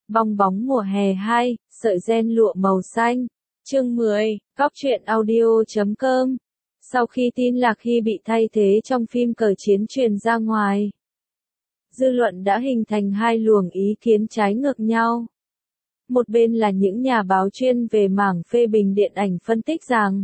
Bong bóng mùa hè 2, sợi ren lụa màu xanh. Chương 10, Góc truyện audio.com. Sau khi tin Lạc Hy bị thay thế trong phim Cờ Chiến truyền ra ngoài, dư luận đã hình thành hai luồng ý kiến trái ngược nhau. Một bên là những nhà báo chuyên về mảng phê bình điện ảnh phân tích rằng,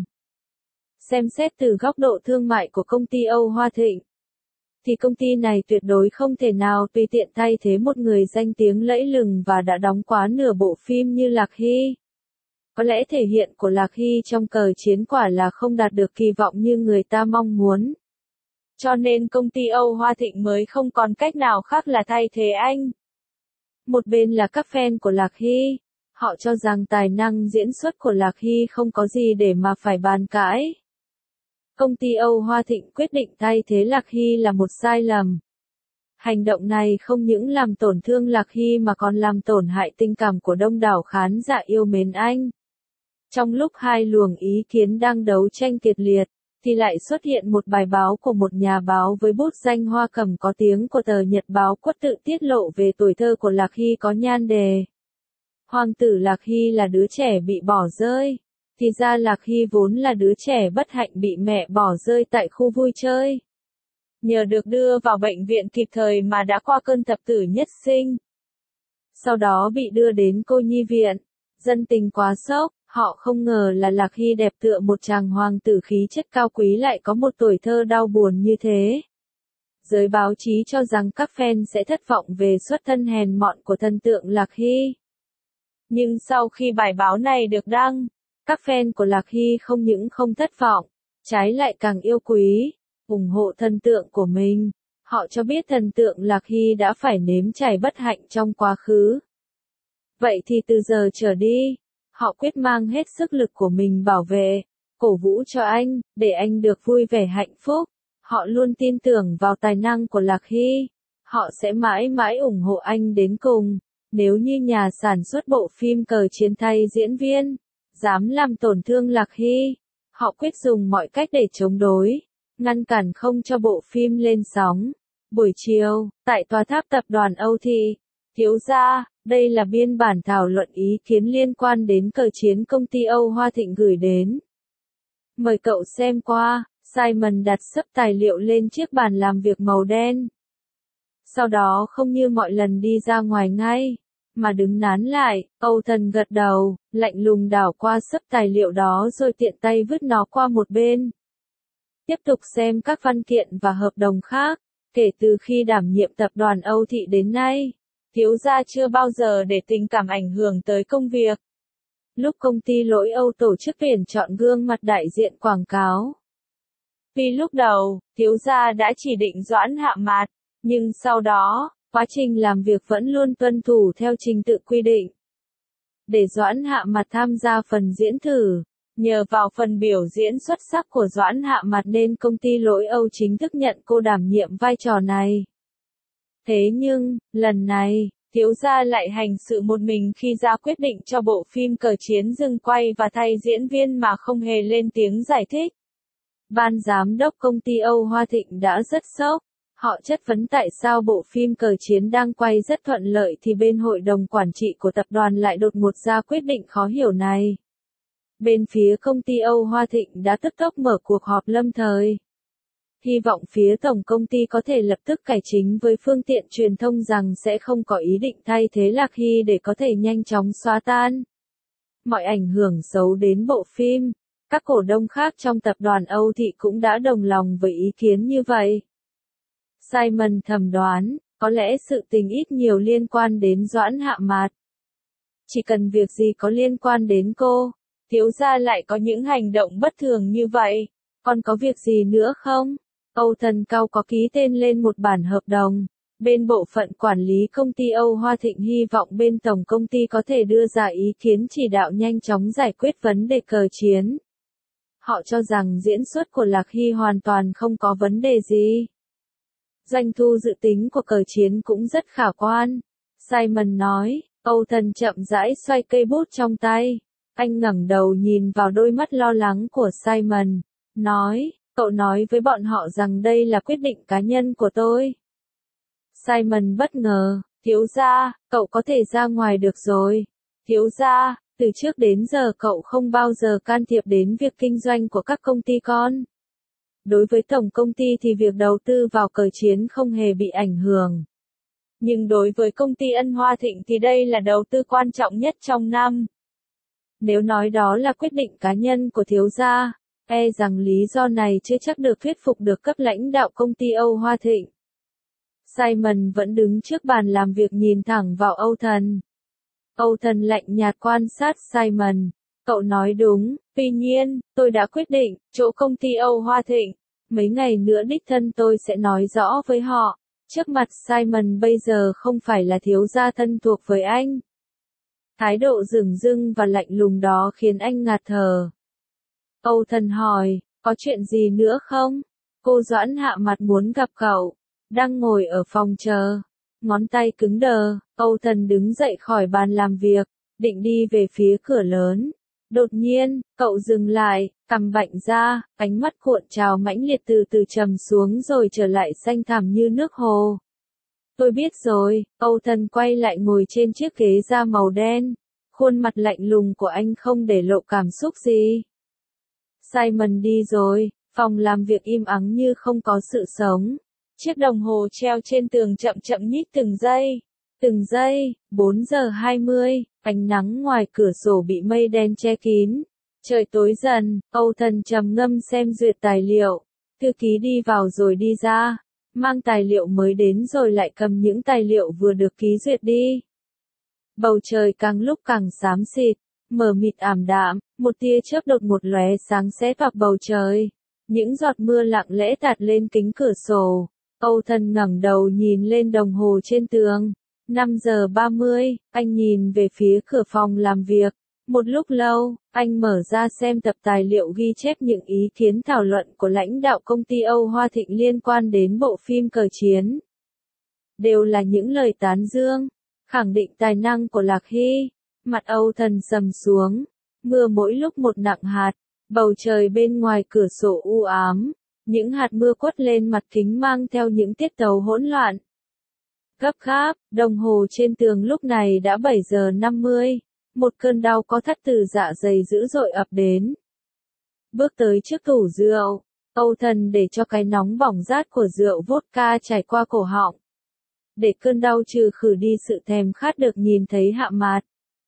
xem xét từ góc độ thương mại của công ty Âu Hoa Thịnh, thì công ty này tuyệt đối không thể nào tùy tiện thay thế một người danh tiếng lẫy lừng và đã đóng quá nửa bộ phim như Lạc Hy. Có lẽ thể hiện của Lạc Hy trong Cờ Chiến quả là không đạt được kỳ vọng như người ta mong muốn. Cho nên công ty Âu Hoa Thịnh mới không còn cách nào khác là thay thế anh. Một bên là các fan của Lạc Hy, họ cho rằng tài năng diễn xuất của Lạc Hy không có gì để mà phải bàn cãi. Công ty Âu Hoa Thịnh quyết định thay thế Lạc Hy là một sai lầm. Hành động này không những làm tổn thương Lạc Hy mà còn làm tổn hại tình cảm của đông đảo khán giả yêu mến anh. Trong lúc hai luồng ý kiến đang đấu tranh kịch liệt, thì lại xuất hiện một bài báo của một nhà báo với bút danh Hoa Cẩm có tiếng của tờ Nhật báo Quất tự tiết lộ về tuổi thơ của Lạc Hy có nhan đề: Hoàng tử Lạc Hy là đứa trẻ bị bỏ rơi. Thì ra Lạc Hy vốn là đứa trẻ bất hạnh bị mẹ bỏ rơi tại khu vui chơi. Nhờ được đưa vào bệnh viện kịp thời mà đã qua cơn thập tử nhất sinh. Sau đó bị đưa đến cô nhi viện. Dân tình quá sốc, họ không ngờ là Lạc Hy đẹp tựa một chàng hoàng tử khí chất cao quý lại có một tuổi thơ đau buồn như thế. Giới báo chí cho rằng các fan sẽ thất vọng về xuất thân hèn mọn của thần tượng Lạc Hy. Nhưng sau khi bài báo này được đăng, các fan của Lạc Hy không những không thất vọng, trái lại càng yêu quý, ủng hộ thần tượng của mình. Họ cho biết thần tượng Lạc Hy đã phải nếm trải bất hạnh trong quá khứ. Vậy thì từ giờ trở đi, họ quyết mang hết sức lực của mình bảo vệ, cổ vũ cho anh, để anh được vui vẻ hạnh phúc. Họ luôn tin tưởng vào tài năng của Lạc Hy. Họ sẽ mãi mãi ủng hộ anh đến cùng. Nếu như nhà sản xuất bộ phim Cờ Chiến thay diễn viên dám làm tổn thương Lạc Hy, họ quyết dùng mọi cách để chống đối, ngăn cản không cho bộ phim lên sóng. Buổi chiều, tại tòa tháp tập đoàn Âu Thị, thiếu gia, đây là biên bản thảo luận ý kiến liên quan đến Cờ Chiến công ty Âu Hoa Thịnh gửi đến. Mời cậu xem qua. Simon đặt sấp tài liệu lên chiếc bàn làm việc màu đen. Sau đó không như mọi lần đi ra ngoài ngay, mà đứng nán lại. Âu Thần gật đầu, lạnh lùng đảo qua sấp tài liệu đó rồi tiện tay vứt nó qua một bên. Tiếp tục xem các văn kiện và hợp đồng khác. Kể từ khi đảm nhiệm tập đoàn Âu Thị đến nay, thiếu gia chưa bao giờ để tình cảm ảnh hưởng tới công việc. Lúc công ty Lỗi Âu tổ chức tuyển chọn gương mặt đại diện quảng cáo, vì lúc đầu, thiếu gia đã chỉ định Doãn Hạ Mạt, nhưng sau đó, quá trình làm việc vẫn luôn tuân thủ theo trình tự quy định. Để Doãn Hạ Mạt tham gia phần diễn thử, nhờ vào phần biểu diễn xuất sắc của Doãn Hạ Mạt nên công ty Lỗi Âu chính thức nhận cô đảm nhiệm vai trò này. Thế nhưng, lần này, thiếu gia lại hành sự một mình khi ra quyết định cho bộ phim Cờ Chiến dừng quay và thay diễn viên mà không hề lên tiếng giải thích. Ban giám đốc công ty Âu Hoa Thịnh đã rất sốc. Họ chất vấn tại sao bộ phim Cờ Chiến đang quay rất thuận lợi thì bên hội đồng quản trị của tập đoàn lại đột ngột ra quyết định khó hiểu này. Bên phía công ty Âu Hoa Thịnh đã tức tốc mở cuộc họp lâm thời. Hy vọng phía tổng công ty có thể lập tức cải chính với phương tiện truyền thông rằng sẽ không có ý định thay thế Lạc Hy để có thể nhanh chóng xóa tan mọi ảnh hưởng xấu đến bộ phim. Các cổ đông khác trong tập đoàn Âu Thị cũng đã đồng lòng với ý kiến như vậy. Simon thầm đoán, có lẽ sự tình ít nhiều liên quan đến Doãn Hạ Mạt. Chỉ cần việc gì có liên quan đến cô, thiếu gia lại có những hành động bất thường như vậy. Còn có việc gì nữa không? Âu Thần Cao có ký tên lên một bản hợp đồng. Bên bộ phận quản lý công ty Âu Hoa Thịnh hy vọng bên tổng công ty có thể đưa ra ý kiến chỉ đạo nhanh chóng giải quyết vấn đề Cờ Chiến. Họ cho rằng diễn xuất của Lạc Hy hoàn toàn không có vấn đề gì. Doanh thu dự tính của Cờ Chiến cũng rất khả quan. Simon nói. Âu Thần chậm rãi xoay cây bút trong tay. Anh ngẩng đầu nhìn vào đôi mắt lo lắng của Simon. Nói, cậu nói với bọn họ rằng đây là quyết định cá nhân của tôi. Simon bất ngờ, Thiếu gia, cậu có thể ra ngoài được rồi. Thiếu gia, từ trước đến giờ cậu không bao giờ can thiệp đến việc kinh doanh của các công ty con. Đối với tổng công ty thì việc đầu tư vào cờ chiến không hề bị ảnh hưởng. Nhưng đối với công ty Ân Hoa Thịnh thì đây là đầu tư quan trọng nhất trong năm. Nếu nói đó là quyết định cá nhân của thiếu gia, e rằng lý do này chưa chắc được thuyết phục được cấp lãnh đạo công ty Âu Hoa Thịnh. Simon vẫn đứng trước bàn làm việc nhìn thẳng vào Âu Thần. Âu Thần lạnh nhạt quan sát Simon. Cậu nói đúng, tuy nhiên, tôi đã quyết định, chỗ công ty Âu Hoa Thịnh. Mấy ngày nữa đích thân tôi sẽ nói rõ với họ. Trước mặt Simon bây giờ không phải là thiếu gia thân thuộc với anh. Thái độ dửng dưng và lạnh lùng đó khiến anh ngạt thở. Âu Thần hỏi, có chuyện gì nữa không? Cô Doãn hạ mặt muốn gặp cậu. Đang ngồi ở phòng chờ. Ngón tay cứng đờ, Âu Thần đứng dậy khỏi bàn làm việc, định đi về phía cửa lớn. Đột nhiên, cậu dừng lại, cằm bạnh ra, ánh mắt cuộn trào mãnh liệt từ từ trầm xuống rồi trở lại xanh thẳm như nước hồ. Tôi biết rồi, Âu Thần quay lại ngồi trên chiếc ghế da màu đen. Khuôn mặt lạnh lùng của anh không để lộ cảm xúc gì. Simon đi rồi, phòng làm việc im ắng như không có sự sống. Chiếc đồng hồ treo trên tường chậm chậm nhích từng giây. Từng giây, 4 giờ 20, ánh nắng ngoài cửa sổ bị mây đen che kín. Trời tối dần, Âu Thần trầm ngâm xem duyệt tài liệu. Thư ký đi vào rồi đi ra, mang tài liệu mới đến rồi lại cầm những tài liệu vừa được ký duyệt đi. Bầu trời càng lúc càng xám xịt, mờ mịt ảm đạm, một tia chớp đột ngột lóe sáng xé toạc bầu trời. Những giọt mưa lặng lẽ tạt lên kính cửa sổ. Âu Thần ngẩng đầu nhìn lên đồng hồ trên tường. 5 giờ 30, anh nhìn về phía cửa phòng làm việc. Một lúc lâu, anh mở ra xem tập tài liệu ghi chép những ý kiến thảo luận của lãnh đạo công ty Âu Hoa Thịnh liên quan đến bộ phim Cờ Chiến. Đều là những lời tán dương, khẳng định tài năng của Lạc Hy. Mặt Âu Thần sầm xuống, mưa mỗi lúc một nặng hạt, bầu trời bên ngoài cửa sổ u ám. Những hạt mưa quất lên mặt kính mang theo những tiết tấu hỗn loạn. Gấp gáp, đồng hồ trên tường lúc này đã 7 giờ 50. Một cơn đau có thắt từ dạ dày dữ dội ập đến. Bước tới trước tủ rượu, Âu Thần để cho cái nóng bỏng rát của rượu vodka chảy qua cổ họng. Để cơn đau trừ khử đi sự thèm khát được nhìn thấy hạ mặt.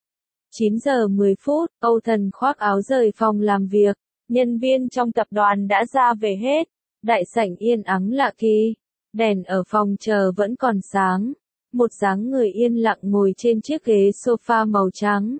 9 giờ 10 phút, Âu Thần khoác áo rời phòng làm việc. Nhân viên trong tập đoàn đã ra về hết. Đại sảnh yên ắng lạ kỳ. Đèn ở phòng chờ vẫn còn sáng. Một dáng người yên lặng ngồi trên chiếc ghế sofa màu trắng.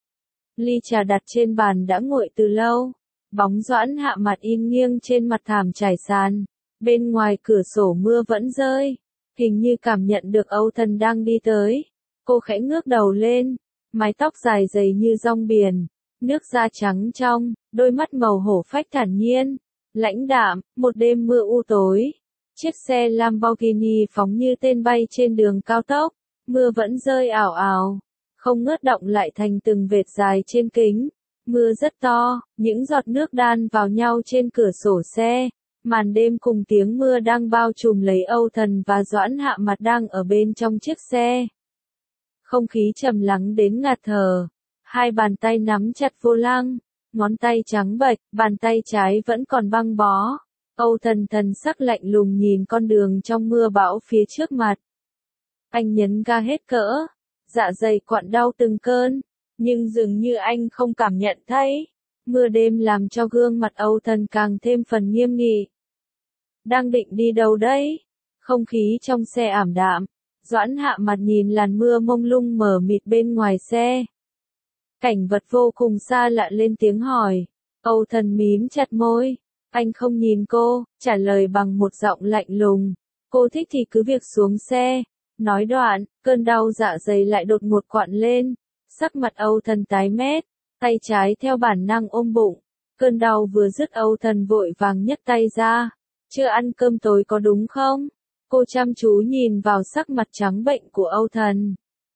Ly trà đặt trên bàn đã nguội từ lâu. Bóng Doãn hạ mặt in nghiêng trên mặt thảm trải sàn. Bên ngoài cửa sổ mưa vẫn rơi. Hình như cảm nhận được Âu Thần đang đi tới. Cô khẽ ngước đầu lên. Mái tóc dài dày như rong biển. Nước da trắng trong, đôi mắt màu hổ phách thản nhiên. Lãnh đạm, một đêm mưa u tối. Chiếc xe Lamborghini phóng như tên bay trên đường cao tốc. Mưa vẫn rơi ảo ảo. Không ngớt đọng lại thành từng vệt dài trên kính. Mưa rất to, những giọt nước đan vào nhau trên cửa sổ xe. Màn đêm cùng tiếng mưa đang bao trùm lấy Âu Thần và Doãn hạ mặt đang ở bên trong chiếc xe. Không khí trầm lắng đến ngạt thở. Hai bàn tay nắm chặt vô lăng. Ngón tay trắng bệch, bàn tay trái vẫn còn băng bó. Âu Thần thần sắc lạnh lùng nhìn con đường trong mưa bão phía trước mặt. Anh nhấn ga hết cỡ. Dạ dày quặn đau từng cơn. Nhưng dường như anh không cảm nhận thấy. Mưa đêm làm cho gương mặt Âu Thần càng thêm phần nghiêm nghị. Đang định đi đâu đấy? Không khí trong xe ảm đạm. Doãn hạ mặt nhìn làn mưa mông lung mờ mịt bên ngoài xe. Cảnh vật vô cùng xa lạ lên tiếng hỏi. Âu Thần mím chặt môi. Anh không nhìn cô, trả lời bằng một giọng lạnh lùng. Cô thích thì cứ việc xuống xe. Nói đoạn, cơn đau dạ dày lại đột ngột quặn lên. Sắc mặt Âu Thần tái mét, tay trái theo bản năng ôm bụng. Cơn đau vừa dứt Âu Thần vội vàng nhấc tay ra. Chưa ăn cơm tối có đúng không? Cô chăm chú nhìn vào sắc mặt trắng bệnh của Âu Thần.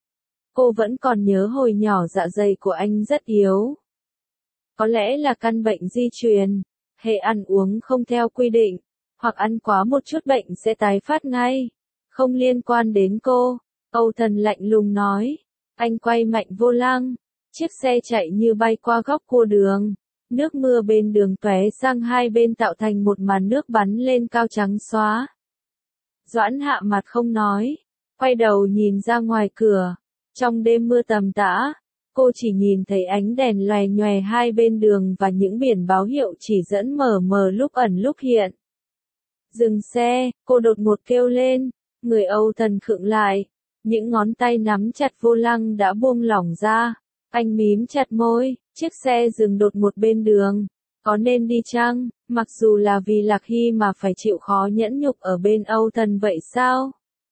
Cô vẫn còn nhớ hồi nhỏ dạ dày của anh rất yếu. Có lẽ là căn bệnh di truyền. Hệ ăn uống không theo quy định, hoặc ăn quá một chút bệnh sẽ tái phát ngay. Không liên quan đến cô. Âu Thần lạnh lùng nói. Anh quay mạnh vô lăng. Chiếc xe chạy như bay qua góc cua đường. Nước mưa bên đường tóe sang hai bên tạo thành một màn nước bắn lên cao trắng xóa. Doãn Hạ mặt không nói. Quay đầu nhìn ra ngoài cửa. Trong đêm mưa tầm tã, cô chỉ nhìn thấy ánh đèn loè nhoè hai bên đường và những biển báo hiệu chỉ dẫn mờ mờ lúc ẩn lúc hiện. Dừng xe, cô đột ngột kêu lên. Người Âu Thần khựng lại. Những ngón tay nắm chặt vô lăng đã buông lỏng ra. Anh mím chặt môi, chiếc xe dừng đột ngột bên đường. Có nên đi chăng, mặc dù là vì Lạc Hy mà phải chịu khó nhẫn nhục ở bên Âu Thần vậy sao?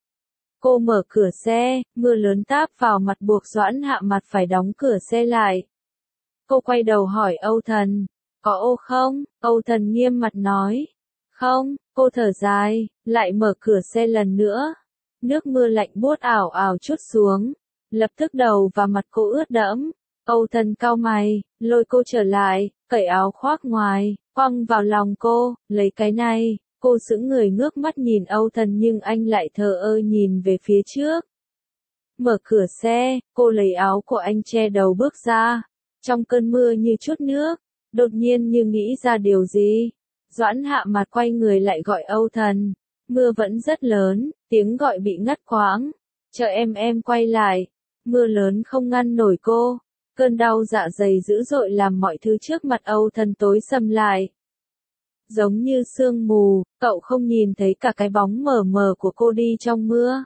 Cô mở cửa xe, mưa lớn táp vào mặt buộc Doãn Hạ mặt phải đóng cửa xe lại. Cô quay đầu hỏi Âu Thần, có ô không? Âu Thần nghiêm mặt nói, không, cô thở dài, lại mở cửa xe lần nữa. Nước mưa lạnh buốt ảo ảo trút xuống, lập tức đầu và mặt cô ướt đẫm. Âu Thần cau mày, lôi cô trở lại, cởi áo khoác ngoài, quăng vào lòng cô, lấy cái này. Cô sững người ngước mắt nhìn Âu Thần nhưng anh lại thờ ơ nhìn về phía trước. Mở cửa xe, cô lấy áo của anh che đầu bước ra. Trong cơn mưa như chút nước, đột nhiên như nghĩ ra điều gì. Doãn Hạ mặt quay người lại gọi Âu Thần. Mưa vẫn rất lớn, tiếng gọi bị ngắt quãng. Chờ em quay lại. Mưa lớn không ngăn nổi cô. Cơn đau dạ dày dữ dội làm mọi thứ trước mặt Âu Thần tối sầm lại. Giống như sương mù, cậu không nhìn thấy cả cái bóng mờ mờ của cô đi trong mưa.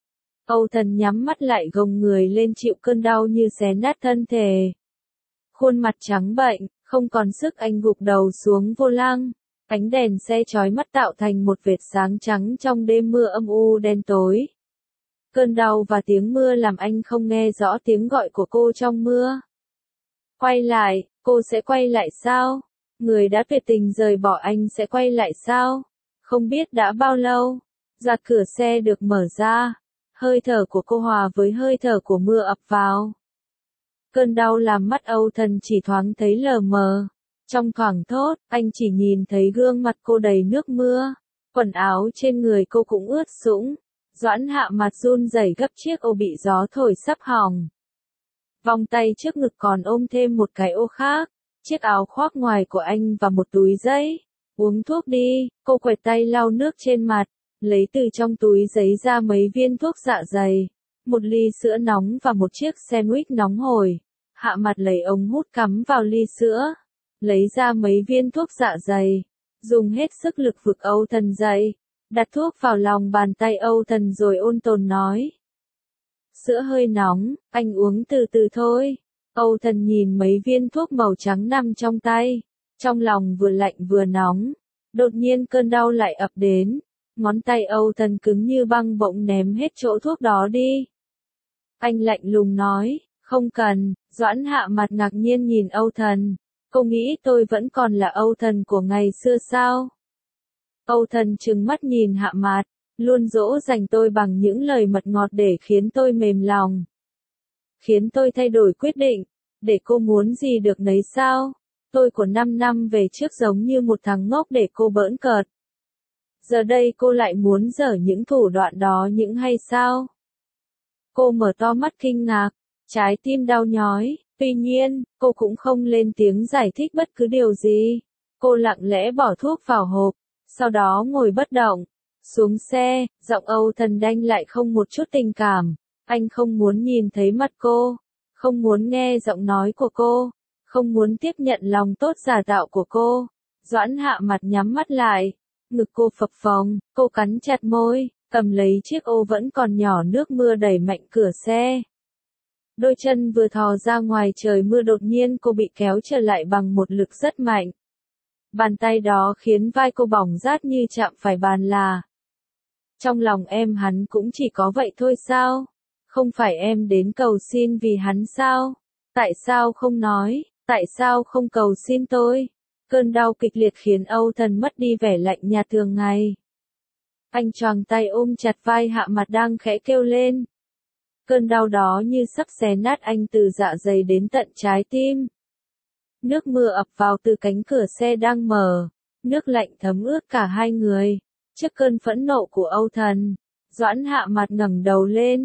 Âu Thần nhắm mắt lại gồng người lên chịu cơn đau như xé nát thân thể. Khuôn mặt trắng bệnh, không còn sức anh gục đầu xuống vô lăng. Ánh đèn xe chói mắt tạo thành một vệt sáng trắng trong đêm mưa âm u đen tối. Cơn đau và tiếng mưa làm anh không nghe rõ tiếng gọi của cô trong mưa. Quay lại, cô sẽ quay lại sao? Người đã tuyệt tình rời bỏ anh sẽ quay lại sao? Không biết đã bao lâu. Giạt cửa xe được mở ra. Hơi thở của cô hòa với hơi thở của mưa ập vào. Cơn đau làm mắt Âu Thần chỉ thoáng thấy lờ mờ. Trong thoảng thốt, anh chỉ nhìn thấy gương mặt cô đầy nước mưa. Quần áo trên người cô cũng ướt sũng. Doãn Hạ mặt run rẩy gấp chiếc ô bị gió thổi sắp hỏng. Vòng tay trước ngực còn ôm thêm một cái ô khác. Chiếc áo khoác ngoài của anh và một túi giấy. Uống thuốc đi, cô quẹt tay lau nước trên mặt, lấy từ trong túi giấy ra mấy viên thuốc dạ dày, một ly sữa nóng và một chiếc sandwich nóng hổi. Hạ mặt lấy ống hút cắm vào ly sữa, lấy ra mấy viên thuốc dạ dày, dùng hết sức lực vực Âu Thần dậy, đặt thuốc vào lòng bàn tay Âu Thần rồi ôn tồn nói. Sữa hơi nóng, anh uống từ từ thôi. Âu Thần nhìn mấy viên thuốc màu trắng nằm trong tay, trong lòng vừa lạnh vừa nóng, đột nhiên cơn đau lại ập đến, ngón tay Âu Thần cứng như băng bỗng ném hết chỗ thuốc đó đi. Anh lạnh lùng nói, không cần. Doãn Hạ mặt ngạc nhiên nhìn Âu Thần, cô nghĩ tôi vẫn còn là Âu Thần của ngày xưa sao? Âu Thần trừng mắt nhìn Hạ mặt, luôn dỗ dành tôi bằng những lời mật ngọt để khiến tôi mềm lòng. Khiến tôi thay đổi quyết định, để cô muốn gì được nấy sao? Tôi của 5 năm về trước giống như một thằng ngốc để cô bỡn cợt. Giờ đây cô lại muốn dở những thủ đoạn đó những hay sao? Cô mở to mắt kinh ngạc, trái tim đau nhói, tuy nhiên, cô cũng không lên tiếng giải thích bất cứ điều gì. Cô lặng lẽ bỏ thuốc vào hộp, sau đó ngồi bất động, xuống xe, giọng Âu Thần đanh lại không một chút tình cảm. Anh không muốn nhìn thấy mặt cô, không muốn nghe giọng nói của cô, không muốn tiếp nhận lòng tốt giả tạo của cô. Doãn Hạ mặt nhắm mắt lại, ngực cô phập phồng, cô cắn chặt môi, cầm lấy chiếc ô vẫn còn nhỏ nước mưa đẩy mạnh cửa xe. Đôi chân vừa thò ra ngoài trời mưa đột nhiên cô bị kéo trở lại bằng một lực rất mạnh. Bàn tay đó khiến vai cô bỏng rát như chạm phải bàn là. Trong lòng em hắn cũng chỉ có vậy thôi sao? Không phải em đến cầu xin vì hắn sao? Tại sao không nói? Tại sao không cầu xin tôi? Cơn đau kịch liệt khiến Âu Thần mất đi vẻ lạnh nhạt thường ngày. Anh choàng tay ôm chặt vai Hạ mặt đang khẽ kêu lên. Cơn đau đó như sắp xé nát anh từ dạ dày đến tận trái tim. Nước mưa ập vào từ cánh cửa xe đang mở, nước lạnh thấm ướt cả hai người. Trước cơn phẫn nộ của Âu Thần, Doãn Hạ mặt ngẩng đầu lên,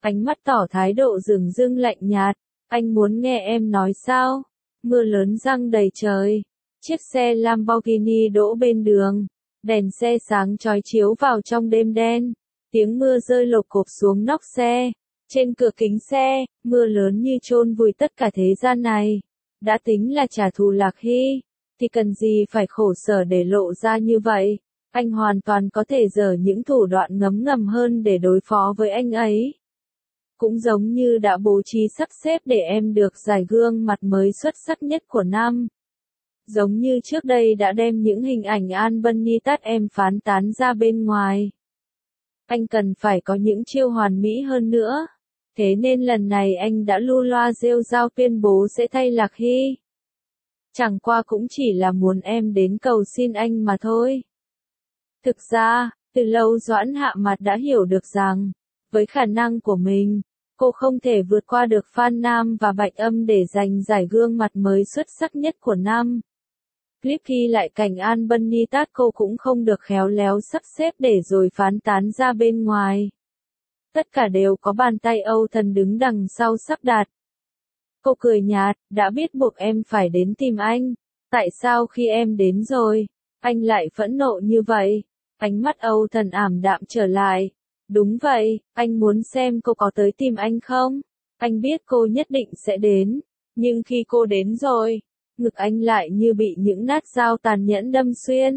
Ánh mắt tỏ thái độ dửng dưng lạnh nhạt. Anh muốn nghe em nói sao? Mưa lớn giăng đầy trời. Chiếc xe Lamborghini đỗ bên đường. Đèn xe sáng chói chiếu vào trong đêm đen. Tiếng mưa rơi lộp cộp xuống nóc xe. Trên cửa kính xe, mưa lớn như chôn vùi tất cả thế gian này. Đã tính là trả thù Lạc Hy, thì cần gì phải khổ sở để lộ ra như vậy. Anh hoàn toàn có thể dở những thủ đoạn ngấm ngầm hơn để đối phó với anh ấy. Cũng giống như đã bố trí sắp xếp để em được giải gương mặt mới xuất sắc nhất của năm. Giống như trước đây đã đem những hình ảnh Albany tắt em phán tán ra bên ngoài. Anh cần phải có những chiêu hoàn mỹ hơn nữa. Thế nên lần này anh đã lưu loa rêu rao tuyên bố sẽ thay Lạc Hy. Chẳng qua cũng chỉ là muốn em đến cầu xin anh mà thôi. Thực ra, từ lâu Doãn Hạ Mặt đã hiểu được rằng, với khả năng của mình, cô không thể vượt qua được Phan Nam và Bạch Âm để giành giải gương mặt mới xuất sắc nhất của năm. Clip ghi lại cảnh Albany tát cô cũng không được khéo léo sắp xếp để rồi phán tán ra bên ngoài. Tất cả đều có bàn tay Âu Thần đứng đằng sau sắp đặt. Cô cười nhạt, đã biết buộc em phải đến tìm anh. Tại sao khi em đến rồi, anh lại phẫn nộ như vậy? Ánh mắt Âu Thần ảm đạm trở lại. Đúng vậy, anh muốn xem cô có tới tìm anh không? Anh biết cô nhất định sẽ đến. Nhưng khi cô đến rồi, ngực anh lại như bị những nhát dao tàn nhẫn đâm xuyên.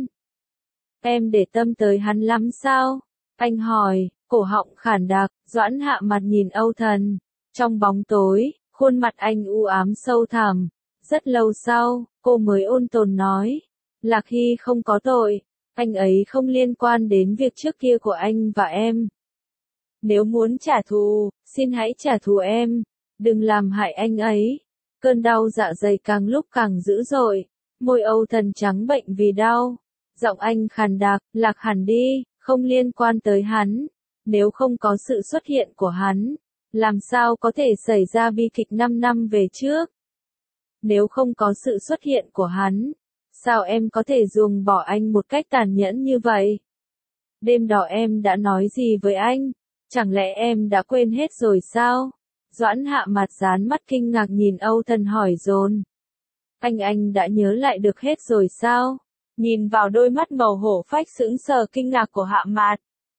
Em để tâm tới hắn lắm sao? Anh hỏi, cổ họng khản đặc. Doãn Hạ Mặt nhìn Âu Thần. Trong bóng tối, khuôn mặt anh u ám sâu thẳm. Rất lâu sau, cô mới ôn tồn nói. Lạc Hy không có tội. Anh ấy không liên quan đến việc trước kia của anh và em. Nếu muốn trả thù, xin hãy trả thù em. Đừng làm hại anh ấy. Cơn đau dạ dày càng lúc càng dữ dội. Môi Âu Thần trắng bệnh vì đau. Giọng anh khàn đặc, Lạc hẳn đi, không liên quan tới hắn. Nếu không có sự xuất hiện của hắn, làm sao có thể xảy ra bi kịch 5 năm về trước? Nếu không có sự xuất hiện của hắn, sao em có thể ruồng bỏ anh một cách tàn nhẫn như vậy? Đêm đó em đã nói gì với anh? Chẳng lẽ em đã quên hết rồi sao? Doãn Hạ Mặt dán mắt kinh ngạc nhìn Âu Thần hỏi dồn. Anh đã nhớ lại được hết rồi sao? Nhìn vào đôi mắt màu hổ phách sững sờ kinh ngạc của Hạ Mặt.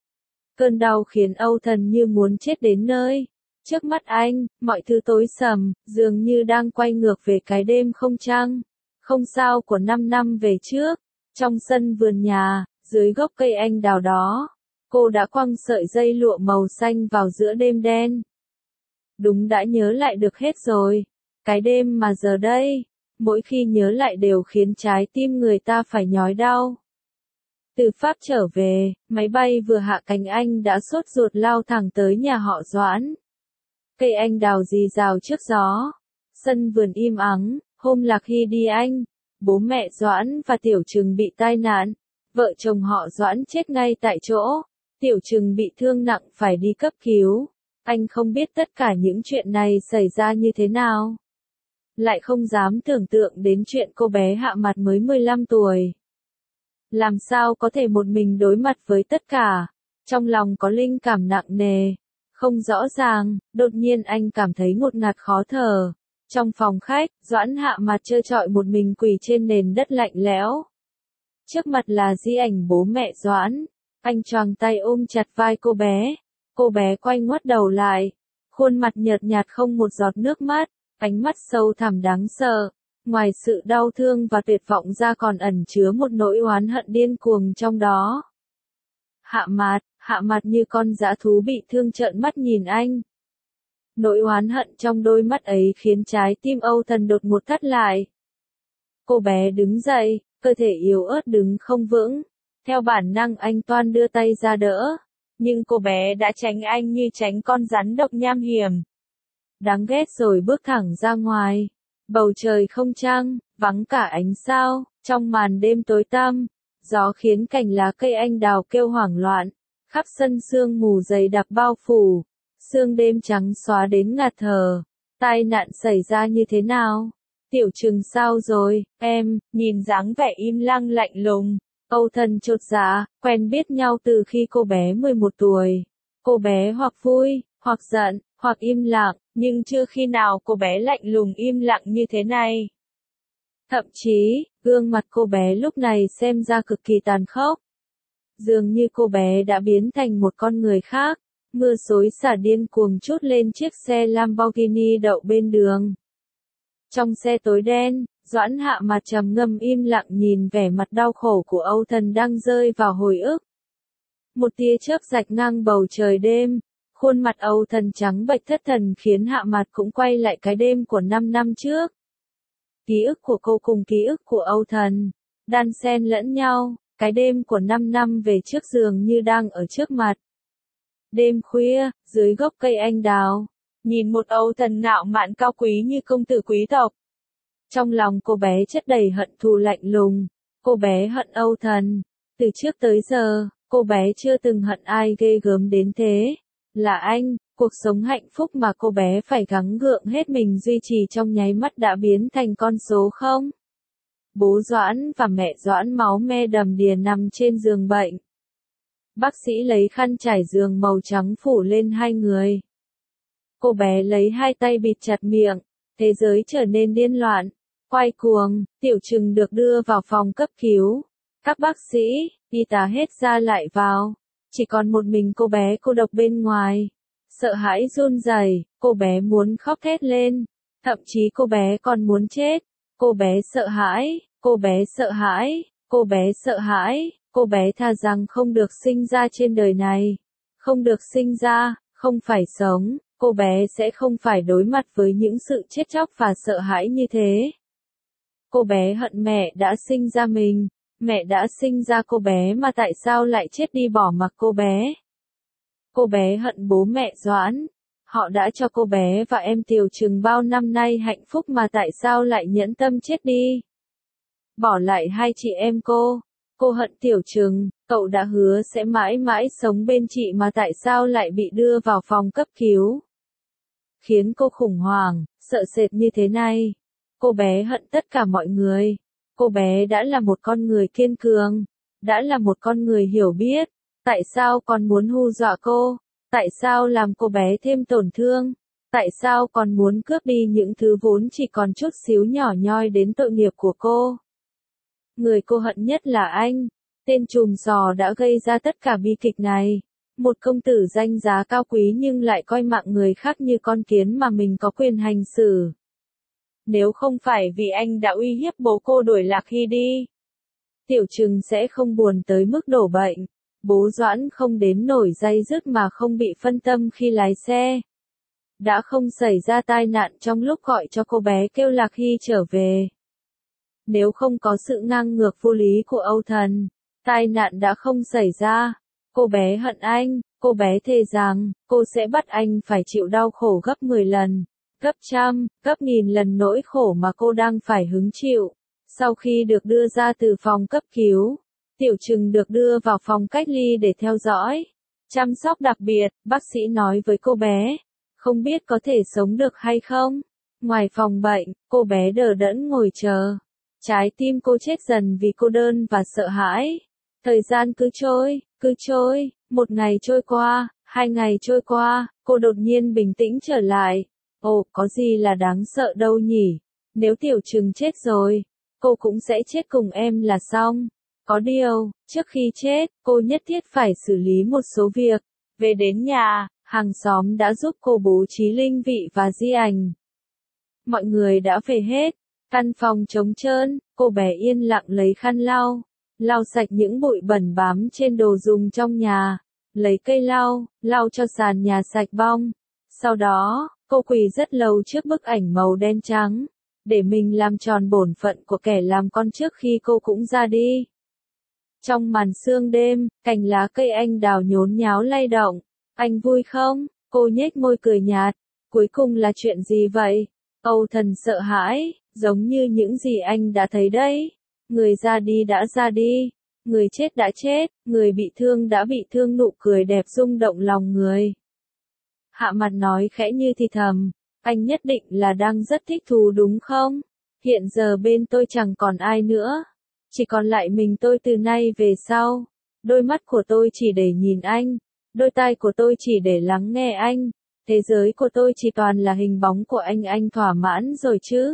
Cơn đau khiến Âu Thần như muốn chết đến nơi. Trước mắt anh, mọi thứ tối sầm, dường như đang quay ngược về cái đêm không trăng, không sao của 5 năm về trước. Trong sân vườn nhà, dưới gốc cây anh đào đó, cô đã quăng sợi dây lụa màu xanh vào giữa đêm đen. Đúng đã nhớ lại được hết rồi. Cái đêm mà giờ đây, mỗi khi nhớ lại đều khiến trái tim người ta phải nhói đau. Từ Pháp trở về, máy bay vừa hạ cánh anh đã sốt ruột lao thẳng tới nhà họ Doãn. Cây anh đào rì rào trước gió. Sân vườn im ắng, hôm Lạc Hy đi anh, bố mẹ Doãn và Tiểu Trừng bị tai nạn. Vợ chồng họ Doãn chết ngay tại chỗ. Tiểu Trừng bị thương nặng phải đi cấp cứu. Anh không biết tất cả những chuyện này xảy ra như thế nào. Lại không dám tưởng tượng đến chuyện cô bé Hạ Mặt mới 15 tuổi. Làm sao có thể một mình đối mặt với tất cả? Trong lòng có linh cảm nặng nề. Không rõ ràng, đột nhiên anh cảm thấy ngột ngạt khó thở. Trong phòng khách, Doãn Hạ Mặt trơ trọi một mình quỳ trên nền đất lạnh lẽo. Trước mặt là di ảnh bố mẹ Doãn. Anh choàng tay ôm chặt vai cô bé. Cô bé quay ngoắt đầu lại. Khuôn mặt nhợt nhạt không một giọt nước mắt. Ánh mắt sâu thẳm đáng sợ. Ngoài sự đau thương và tuyệt vọng ra còn ẩn chứa một nỗi oán hận điên cuồng trong đó. Hạ Mặt như con dã thú bị thương trợn mắt nhìn anh. Nỗi oán hận trong đôi mắt ấy khiến trái tim Âu Thần đột ngột thắt lại. Cô bé đứng dậy, cơ thể yếu ớt đứng không vững. Theo bản năng anh toan đưa tay ra đỡ. Nhưng cô bé đã tránh anh như tránh con rắn độc nham hiểm. Đáng ghét rồi bước thẳng ra ngoài. Bầu trời không trăng, vắng cả ánh sao, trong màn đêm tối tăm. Gió khiến cành lá cây anh đào kêu hoảng loạn. Khắp sân sương mù dày đặc bao phủ. Sương đêm trắng xóa đến ngạt thở. Tai nạn xảy ra như thế nào? Tiểu Trừng sao rồi, em, nhìn dáng vẻ im lặng lạnh lùng. Âu Thần chột dạ, quen biết nhau từ khi cô bé 11 tuổi. Cô bé hoặc vui, hoặc giận, hoặc im lặng, nhưng chưa khi nào cô bé lạnh lùng im lặng như thế này. Thậm chí, gương mặt cô bé lúc này xem ra cực kỳ tàn khốc. Dường như cô bé đã biến thành một con người khác. Mưa xối xả điên cuồng trút lên chiếc xe Lamborghini đậu bên đường. Trong xe tối đen, Doãn Hạ mặt trầm ngâm im lặng nhìn vẻ mặt đau khổ của Âu Thần đang rơi vào hồi ức. Một tia chớp rạch ngang bầu trời đêm, khuôn mặt Âu Thần trắng bệch thất thần khiến Hạ mặt cũng quay lại cái đêm của 5 năm trước. Ký ức của cô cùng ký ức của Âu Thần, đan xen lẫn nhau, cái đêm của 5 năm về trước dường như đang ở trước mặt. Đêm khuya, dưới gốc cây anh đào, nhìn một Âu Thần ngạo mạn cao quý như công tử quý tộc. Trong lòng cô bé chất đầy hận thù lạnh lùng, cô bé hận Âu Thần. Từ trước tới giờ, cô bé chưa từng hận ai ghê gớm đến thế. Là anh, cuộc sống hạnh phúc mà cô bé phải gắng gượng hết mình duy trì trong nháy mắt đã biến thành con số không. Bố Doãn và mẹ Doãn máu me đầm đìa nằm trên giường bệnh. Bác sĩ lấy khăn trải giường màu trắng phủ lên hai người. Cô bé lấy hai tay bịt chặt miệng, thế giới trở nên điên loạn, quay cuồng, Tiểu Trừng được đưa vào phòng cấp cứu. Các bác sĩ, y tá hết ra lại vào, chỉ còn một mình cô bé cô độc bên ngoài. Sợ hãi run rẩy, cô bé muốn khóc thét lên, thậm chí cô bé còn muốn chết. Cô bé sợ hãi, cô bé sợ hãi, cô bé sợ hãi, cô bé thà rằng không được sinh ra trên đời này. Không được sinh ra, không phải sống, cô bé sẽ không phải đối mặt với những sự chết chóc và sợ hãi như thế. Cô bé hận mẹ đã sinh ra mình, mẹ đã sinh ra cô bé mà tại sao lại chết đi bỏ mặc cô bé. Cô bé hận bố mẹ Doãn, họ đã cho cô bé và em Tiểu Trừng bao năm nay hạnh phúc mà tại sao lại nhẫn tâm chết đi. Bỏ lại hai chị em cô hận Tiểu Trừng, cậu đã hứa sẽ mãi mãi sống bên chị mà tại sao lại bị đưa vào phòng cấp cứu. Khiến cô khủng hoảng, sợ sệt như thế này. Cô bé hận tất cả mọi người. Cô bé đã là một con người kiên cường, đã là một con người hiểu biết. Tại sao còn muốn hù dọa cô? Tại sao làm cô bé thêm tổn thương? Tại sao còn muốn cướp đi những thứ vốn chỉ còn chút xíu nhỏ nhoi đến tội nghiệp của cô? Người cô hận nhất là anh, tên trùm giò đã gây ra tất cả bi kịch này. Một công tử danh giá cao quý nhưng lại coi mạng người khác như con kiến mà mình có quyền hành xử. Nếu không phải vì anh đã uy hiếp bố cô đuổi Lạc Hy đi, Tiểu Trừng sẽ không buồn tới mức đổ bệnh. Bố Doãn không đến nổi day dứt mà không bị phân tâm khi lái xe. Đã không xảy ra tai nạn trong lúc gọi cho cô bé kêu Lạc Hy trở về. Nếu không có sự ngang ngược vô lý của Âu Thần, tai nạn đã không xảy ra. Cô bé hận anh, cô bé thề rằng, cô sẽ bắt anh phải chịu đau khổ gấp 10 lần, gấp trăm, gấp nghìn lần nỗi khổ mà cô đang phải hứng chịu. Sau khi được đưa ra từ phòng cấp cứu, Tiểu Trừng được đưa vào phòng cách ly để theo dõi, chăm sóc đặc biệt, bác sĩ nói với cô bé, không biết có thể sống được hay không. Ngoài phòng bệnh, cô bé đờ đẫn ngồi chờ. Trái tim cô chết dần vì cô đơn và sợ hãi. Thời gian cứ trôi, một ngày trôi qua, 2 ngày trôi qua, cô đột nhiên bình tĩnh trở lại. Ồ, có gì là đáng sợ đâu nhỉ? Nếu Tiểu Trừng chết rồi, cô cũng sẽ chết cùng em là xong. Có điều, trước khi chết, cô nhất thiết phải xử lý một số việc. Về đến nhà, hàng xóm đã giúp cô bố trí linh vị và di ảnh. Mọi người đã về hết. Căn phòng trống trơn, cô bé yên lặng lấy khăn lau sạch những bụi bẩn bám trên đồ dùng trong nhà. Lấy cây lau cho sàn nhà sạch bong. Sau đó, cô quỳ rất lâu trước bức ảnh màu đen trắng, để mình làm tròn bổn phận của kẻ làm con trước khi cô cũng ra đi. Trong màn sương đêm, cành lá cây anh đào nhốn nháo lay động. Anh vui không? Cô nhếch môi cười nhạt. Cuối cùng là chuyện gì vậy? Âu Thần sợ hãi, giống như những gì anh đã thấy đấy. Người ra đi đã ra đi, người chết đã chết, người bị thương đã bị thương, nụ cười đẹp rung động lòng người. Hạ mặt nói khẽ như thì thầm, anh nhất định là đang rất thích thú đúng không? Hiện giờ bên tôi chẳng còn ai nữa. Chỉ còn lại mình tôi từ nay về sau. Đôi mắt của tôi chỉ để nhìn anh. Đôi tai của tôi chỉ để lắng nghe anh. Thế giới của tôi chỉ toàn là hình bóng của anh thỏa mãn rồi chứ.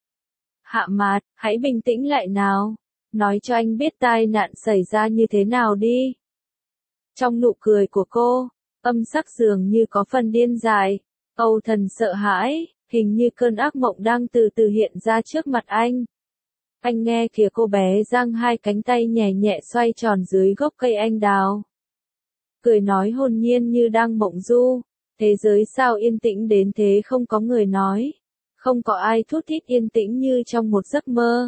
Hạ Mạt, hãy bình tĩnh lại nào. Nói cho anh biết tai nạn xảy ra như thế nào đi. Trong nụ cười của cô, âm sắc dường như có phần điên dại. Âu Thần sợ hãi, hình như cơn ác mộng đang từ từ hiện ra trước mặt anh. Anh nghe kìa, cô bé giang hai cánh tay nhẹ nhẹ xoay tròn dưới gốc cây anh đào. Cười nói hồn nhiên như đang mộng du. Thế giới sao yên tĩnh đến thế, không có người nói. Không có ai thút thít, yên tĩnh như trong một giấc mơ.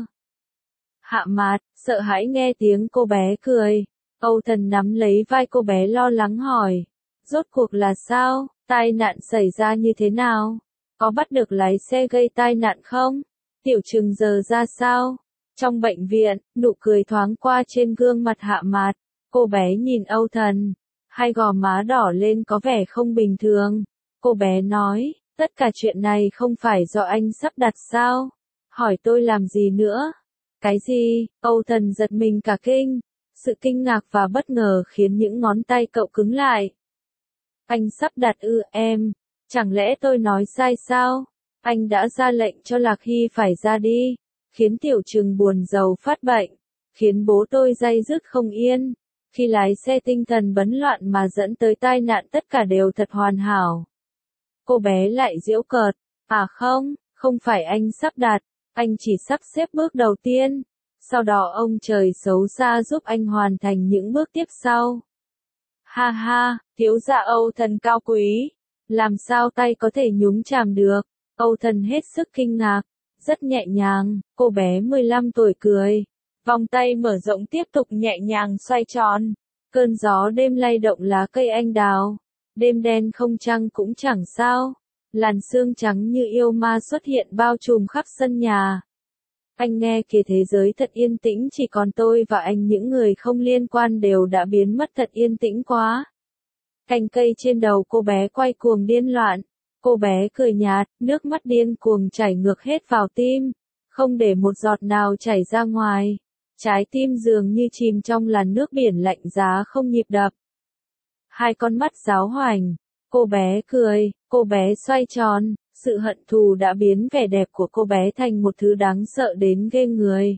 Hạ Mạt, sợ hãi nghe tiếng cô bé cười. Âu Thần nắm lấy vai cô bé lo lắng hỏi. Rốt cuộc là sao? Tai nạn xảy ra như thế nào? Có bắt được lái xe gây tai nạn không? Tiểu Trừng giờ ra sao? Trong bệnh viện, nụ cười thoáng qua trên gương mặt Hạ Mạt. Cô bé nhìn Âu Thần. Hai gò má đỏ lên có vẻ không bình thường. Cô bé nói, tất cả chuyện này không phải do anh sắp đặt sao? Hỏi tôi làm gì nữa? Cái gì? Âu Thần giật mình cả kinh. Sự kinh ngạc và bất ngờ khiến những ngón tay cậu cứng lại. Anh sắp đặt ư? Em, chẳng lẽ tôi nói sai sao? Anh đã ra lệnh cho Lạc Hy phải ra đi, khiến Tiểu Trừng buồn rầu phát bệnh, khiến bố tôi day dứt không yên. Khi lái xe tinh thần bấn loạn mà dẫn tới tai nạn, tất cả đều thật hoàn hảo. Cô bé lại giễu cợt, à không, không phải anh sắp đặt, anh chỉ sắp xếp bước đầu tiên. Sau đó ông trời xấu xa giúp anh hoàn thành những bước tiếp sau. Ha ha, thiếu gia Âu Thần cao quý, làm sao tay có thể nhúng chàm được? Âu Thần hết sức kinh ngạc, rất nhẹ nhàng, cô bé 15 tuổi cười. Vòng tay mở rộng tiếp tục nhẹ nhàng xoay tròn. Cơn gió đêm lay động lá cây anh đào. Đêm đen không trăng cũng chẳng sao. Làn sương trắng như yêu ma xuất hiện bao trùm khắp sân nhà. Anh nghe kìa, thế giới thật yên tĩnh, chỉ còn tôi và anh, những người không liên quan đều đã biến mất, thật yên tĩnh quá. Cành cây trên đầu cô bé quay cuồng điên loạn. Cô bé cười nhạt, nước mắt điên cuồng chảy ngược hết vào tim, không để một giọt nào chảy ra ngoài. Trái tim dường như chìm trong làn nước biển lạnh giá không nhịp đập. Hai con mắt giáo hoành. Cô bé cười, cô bé xoay tròn. Sự hận thù đã biến vẻ đẹp của cô bé thành một thứ đáng sợ đến ghê người.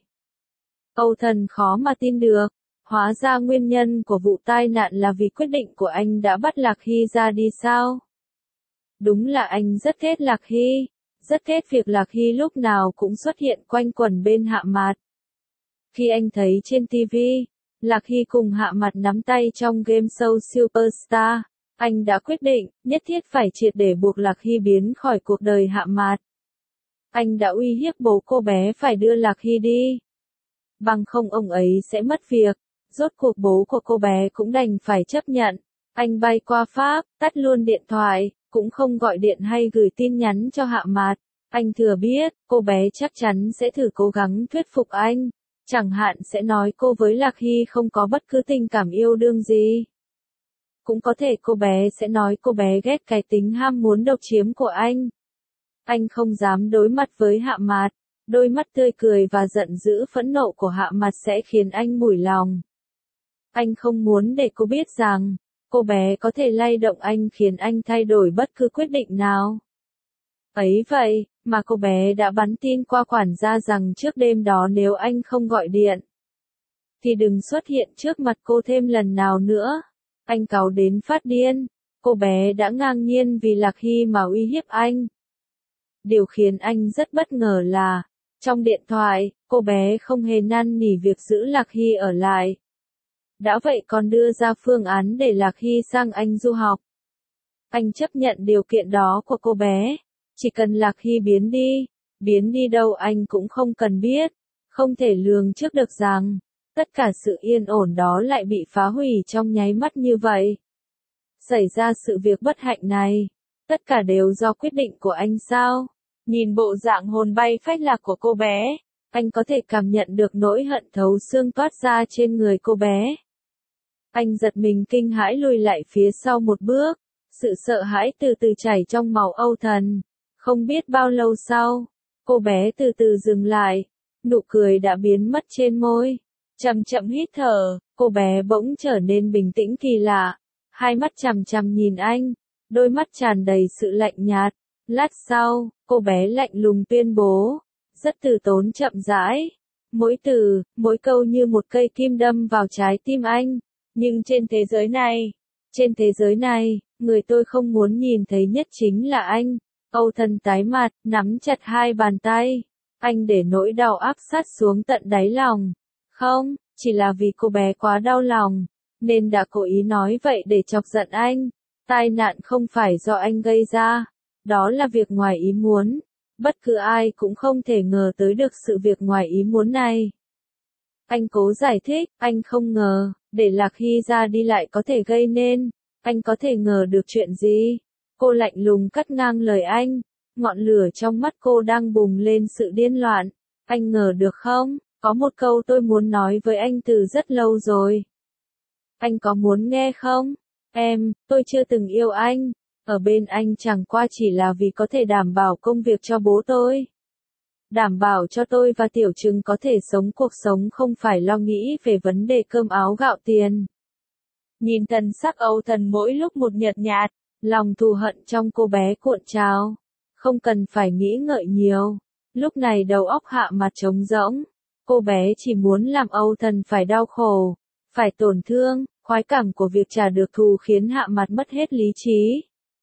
Âu Thần khó mà tin được. Hóa ra nguyên nhân của vụ tai nạn là vì quyết định của anh đã bắt Lạc Hy ra đi sao? Đúng là anh rất ghét Lạc Hy. Rất ghét việc Lạc Hy lúc nào cũng xuất hiện quanh quẩn bên Hạ Mạt. Khi anh thấy trên TV, Lạc Hy cùng Hạ Mạt nắm tay trong game show Superstar, anh đã quyết định, nhất thiết phải triệt để buộc Lạc Hy biến khỏi cuộc đời Hạ Mạt. Anh đã uy hiếp bố cô bé phải đưa Lạc Hy đi. Bằng không ông ấy sẽ mất việc. Rốt cuộc bố của cô bé cũng đành phải chấp nhận. Anh bay qua Pháp, tắt luôn điện thoại, cũng không gọi điện hay gửi tin nhắn cho Hạ Mạt. Anh thừa biết, cô bé chắc chắn sẽ thử cố gắng thuyết phục anh. Chẳng hạn sẽ nói cô với Lạc Hy không có bất cứ tình cảm yêu đương gì. Cũng có thể cô bé sẽ nói cô bé ghét cái tính ham muốn độc chiếm của anh. Anh không dám đối mặt với Hạ Mạt. Đôi mắt tươi cười và giận dữ phẫn nộ của Hạ Mạt sẽ khiến anh mủi lòng. Anh không muốn để cô biết rằng, cô bé có thể lay động anh, khiến anh thay đổi bất cứ quyết định nào. Ấy vậy, mà cô bé đã bắn tin qua quản gia rằng trước đêm đó nếu anh không gọi điện, thì đừng xuất hiện trước mặt cô thêm lần nào nữa. Anh cáu đến phát điên. Cô bé đã ngang nhiên vì Lạc Hy mà uy hiếp anh. Điều khiến anh rất bất ngờ là, trong điện thoại, cô bé không hề năn nỉ việc giữ Lạc Hy ở lại. Đã vậy còn đưa ra phương án để Lạc Hy sang Anh du học. Anh chấp nhận điều kiện đó của cô bé. Chỉ cần Lạc Hy biến đi đâu anh cũng không cần biết. Không thể lường trước được rằng, tất cả sự yên ổn đó lại bị phá hủy trong nháy mắt như vậy. Xảy ra sự việc bất hạnh này, tất cả đều do quyết định của anh sao? Nhìn bộ dạng hồn bay phách lạc của cô bé, anh có thể cảm nhận được nỗi hận thấu xương toát ra trên người cô bé. Anh giật mình kinh hãi lùi lại phía sau một bước, sự sợ hãi từ từ chảy trong máu Âu Thần. Không biết bao lâu sau, cô bé từ từ dừng lại, nụ cười đã biến mất trên môi. Chậm chậm hít thở, cô bé bỗng trở nên bình tĩnh kỳ lạ, hai mắt chằm chằm nhìn anh, đôi mắt tràn đầy sự lạnh nhạt. Lát sau, cô bé lạnh lùng tuyên bố, rất từ tốn chậm rãi. Mỗi từ, mỗi câu như một cây kim đâm vào trái tim anh. Nhưng trên thế giới này, người tôi không muốn nhìn thấy nhất chính là anh. Âu Thần tái mặt, nắm chặt hai bàn tay. Anh để nỗi đau áp sát xuống tận đáy lòng. Không, chỉ là vì cô bé quá đau lòng, nên đã cố ý nói vậy để chọc giận anh. Tai nạn không phải do anh gây ra, đó là việc ngoài ý muốn. Bất cứ ai cũng không thể ngờ tới được sự việc ngoài ý muốn này. Anh cố giải thích, anh không ngờ, để Lạc Hy ra đi lại có thể gây nên. Anh có thể ngờ được chuyện gì? Cô lạnh lùng cắt ngang lời anh. Ngọn lửa trong mắt cô đang bùng lên sự điên loạn. Anh ngờ được không? Có một câu tôi muốn nói với anh từ rất lâu rồi. Anh có muốn nghe không? Tôi chưa từng yêu anh. Ở bên anh chẳng qua chỉ là vì có thể đảm bảo công việc cho bố tôi. Đảm bảo cho tôi và Tiểu Trừng có thể sống cuộc sống không phải lo nghĩ về vấn đề cơm áo gạo tiền. Nhìn thần sắc Âu Thần mỗi lúc một nhợt nhạt, lòng thù hận trong cô bé cuộn trào. Không cần phải nghĩ ngợi nhiều. Lúc này đầu óc Hạ Mặt trống rỗng. Cô bé chỉ muốn làm Âu Thần phải đau khổ, phải tổn thương. Khoái cảm của việc trả được thù khiến Hạ Mặt mất hết lý trí.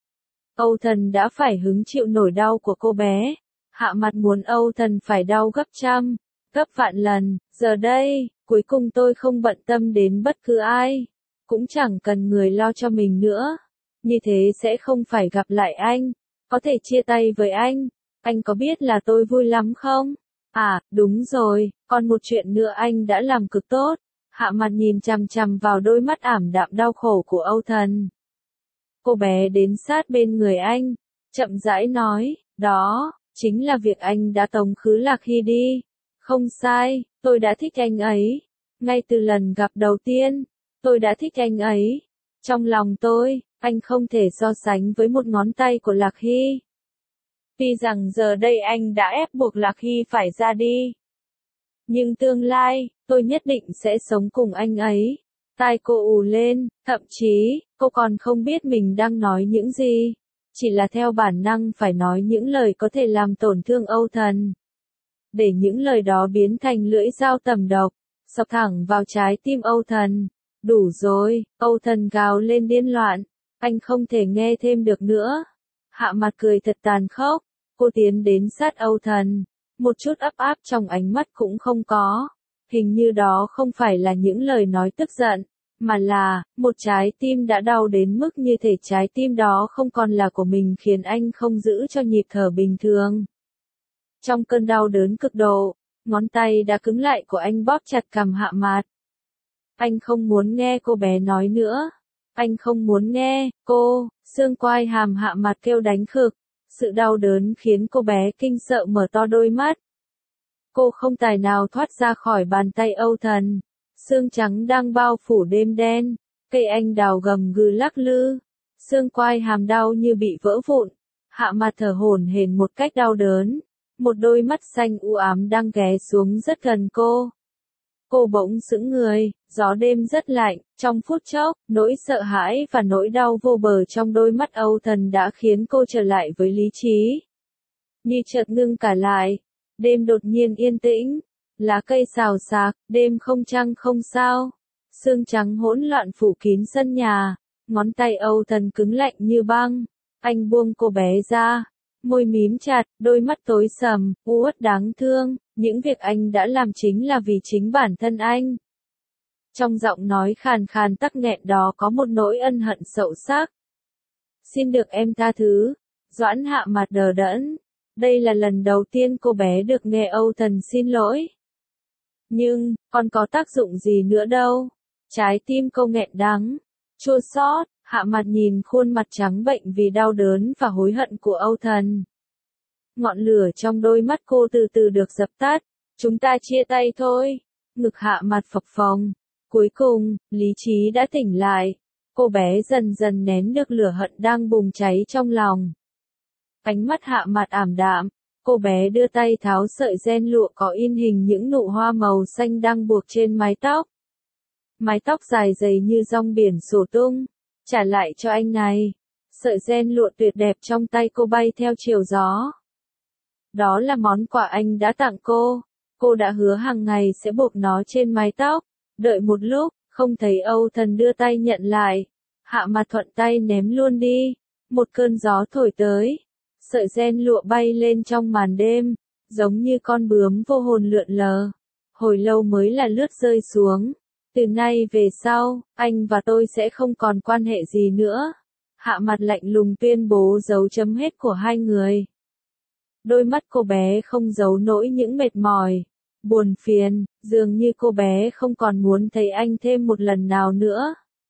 Âu Thần đã phải hứng chịu nỗi đau của cô bé. Hạ Mặt muốn Âu Thần phải đau gấp trăm, gấp vạn lần. Giờ đây, cuối cùng tôi không bận tâm đến bất cứ ai. Cũng chẳng cần người lo cho mình nữa. Như thế sẽ không phải gặp lại anh. Có thể chia tay với anh. Anh có biết là tôi vui lắm không? À, đúng rồi, còn một chuyện nữa anh đã làm cực tốt. Hạ Mặt nhìn chằm chằm vào đôi mắt ảm đạm đau khổ của Âu Thần. Cô bé đến sát bên người anh, chậm rãi nói, đó, chính là việc anh đã tống khứ Lạc Hy đi. Không sai, tôi đã thích anh ấy. Ngay từ lần gặp đầu tiên, tôi đã thích anh ấy. Trong lòng tôi, anh không thể so sánh với một ngón tay của Lạc Hy. Tuy rằng giờ đây anh đã ép buộc Lạc Hy phải ra đi. Nhưng tương lai, tôi nhất định sẽ sống cùng anh ấy. Tai cô ù lên, thậm chí, cô còn không biết mình đang nói những gì. Chỉ là theo bản năng phải nói những lời có thể làm tổn thương Âu Thần. Để những lời đó biến thành lưỡi dao tầm độc, xộc thẳng vào trái tim Âu Thần. Đủ rồi, Âu Thần gào lên điên loạn. Anh không thể nghe thêm được nữa. Hạ Mặt cười thật tàn khốc. Cô tiến đến sát Âu Thần. Một chút ấp áp trong ánh mắt cũng không có. Hình như đó không phải là những lời nói tức giận, mà là, một trái tim đã đau đến mức như thể trái tim đó không còn là của mình khiến anh không giữ cho nhịp thở bình thường. Trong cơn đau đớn cực độ, ngón tay đã cứng lại của anh bóp chặt cằm Hạ Mặt. Anh không muốn nghe cô bé nói nữa. Anh không muốn nghe, xương quai hàm Hạ Mặt kêu đánh khực. Sự đau đớn khiến cô bé kinh sợ mở to đôi mắt. Cô không tài nào thoát ra khỏi bàn tay Âu Thần. Xương trắng đang bao phủ đêm đen. Cây anh đào gầm gừ lắc lư. Xương quai hàm đau như bị vỡ vụn. Hạ Mặt thở hổn hển một cách đau đớn. Một đôi mắt xanh u ám đang ghé xuống rất gần cô. Cô bỗng sững người, gió đêm rất lạnh, trong phút chốc, nỗi sợ hãi và nỗi đau vô bờ trong đôi mắt Âu Thần đã khiến cô trở lại với lý trí. Như chợt ngưng cả lại, đêm đột nhiên yên tĩnh, lá cây xào xạc, đêm không trăng không sao, sương trắng hỗn loạn phủ kín sân nhà, ngón tay Âu Thần cứng lạnh như băng, anh buông cô bé ra. Môi mím chặt, đôi mắt tối sầm, uất đáng thương, những việc anh đã làm chính là vì chính bản thân anh. Trong giọng nói khàn khàn tắc nghẹn đó có một nỗi ân hận sâu sắc. Xin được em tha thứ. Doãn Hạ Mặt đờ đẫn. Đây là lần đầu tiên cô bé được nghe Âu Thần xin lỗi. Nhưng, còn có tác dụng gì nữa đâu. Trái tim cô nghẹn đắng, chua xót. Hạ Mặt nhìn khuôn mặt trắng bệnh vì đau đớn và hối hận của Âu Thần. Ngọn lửa trong đôi mắt cô từ từ được dập tắt. Chúng ta chia tay thôi. Ngực Hạ Mặt phập phồng. Cuối cùng, lý trí đã tỉnh lại. Cô bé dần dần nén được lửa hận đang bùng cháy trong lòng. Ánh mắt Hạ Mặt ảm đạm. Cô bé đưa tay tháo sợi ren lụa có in hình những nụ hoa màu xanh đang buộc trên mái tóc. Mái tóc dài dày như rong biển xổ tung. Trả lại cho anh này. Sợi ren lụa tuyệt đẹp trong tay cô bay theo chiều gió. Đó là món quà anh đã tặng cô. Cô đã hứa hàng ngày sẽ buộc nó trên mái tóc. Đợi một lúc, không thấy Âu Thần đưa tay nhận lại. Hạ Mặt thuận tay ném luôn đi. Một cơn gió thổi tới. Sợi ren lụa bay lên trong màn đêm, giống như con bướm vô hồn lượn lờ. Hồi lâu mới là lướt rơi xuống. Từ nay về sau, anh và tôi sẽ không còn quan hệ gì nữa. Hạ Mặt lạnh lùng tuyên bố dấu chấm hết của hai người. Đôi mắt cô bé không giấu nổi những mệt mỏi, buồn phiền, dường như cô bé không còn muốn thấy anh thêm một lần nào nữa.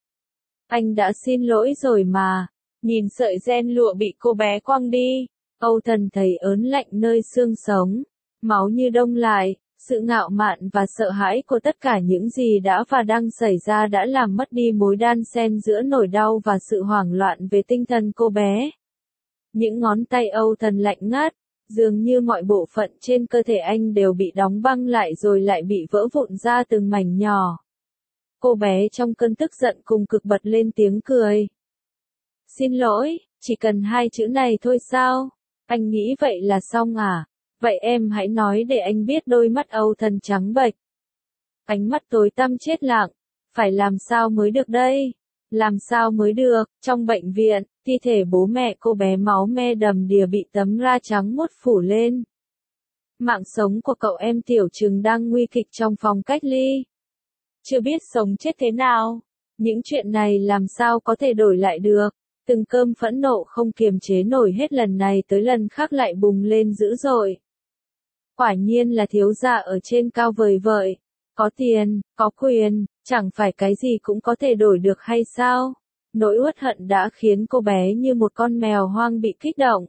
Anh đã xin lỗi rồi mà. Nhìn sợi ren lụa bị cô bé quăng đi, Âu Thần thấy ớn lạnh nơi xương sống, máu như đông lại. Sự ngạo mạn và sợ hãi của tất cả những gì đã và đang xảy ra đã làm mất đi mối đan xen giữa nỗi đau và sự hoảng loạn về tinh thần cô bé. Những ngón tay Âu Thần lạnh ngắt, dường như mọi bộ phận trên cơ thể anh đều bị đóng băng lại rồi lại bị vỡ vụn ra từng mảnh nhỏ. Cô bé trong cơn tức giận cùng cực bật lên tiếng cười. Xin lỗi, chỉ cần hai chữ này thôi sao? Anh nghĩ vậy là xong à? Vậy em hãy nói để anh biết. Đôi mắt Âu Thần trắng bệch. Ánh mắt tối tăm chết lặng. Phải làm sao mới được đây? Làm sao mới được? Trong bệnh viện, thi thể bố mẹ cô bé máu me đầm đìa bị tấm da trắng muốt phủ lên. Mạng sống của cậu em Tiểu Trừng đang nguy kịch trong phòng cách ly. Chưa biết sống chết thế nào. Những chuyện này làm sao có thể đổi lại được? Từng cơn phẫn nộ không kiềm chế nổi hết lần này tới lần khác lại bùng lên dữ dội. Quả nhiên là thiếu gia ở trên cao vời vợi. Có tiền, có quyền, chẳng phải cái gì cũng có thể đổi được hay sao? Nỗi uất hận đã khiến cô bé như một con mèo hoang bị kích động.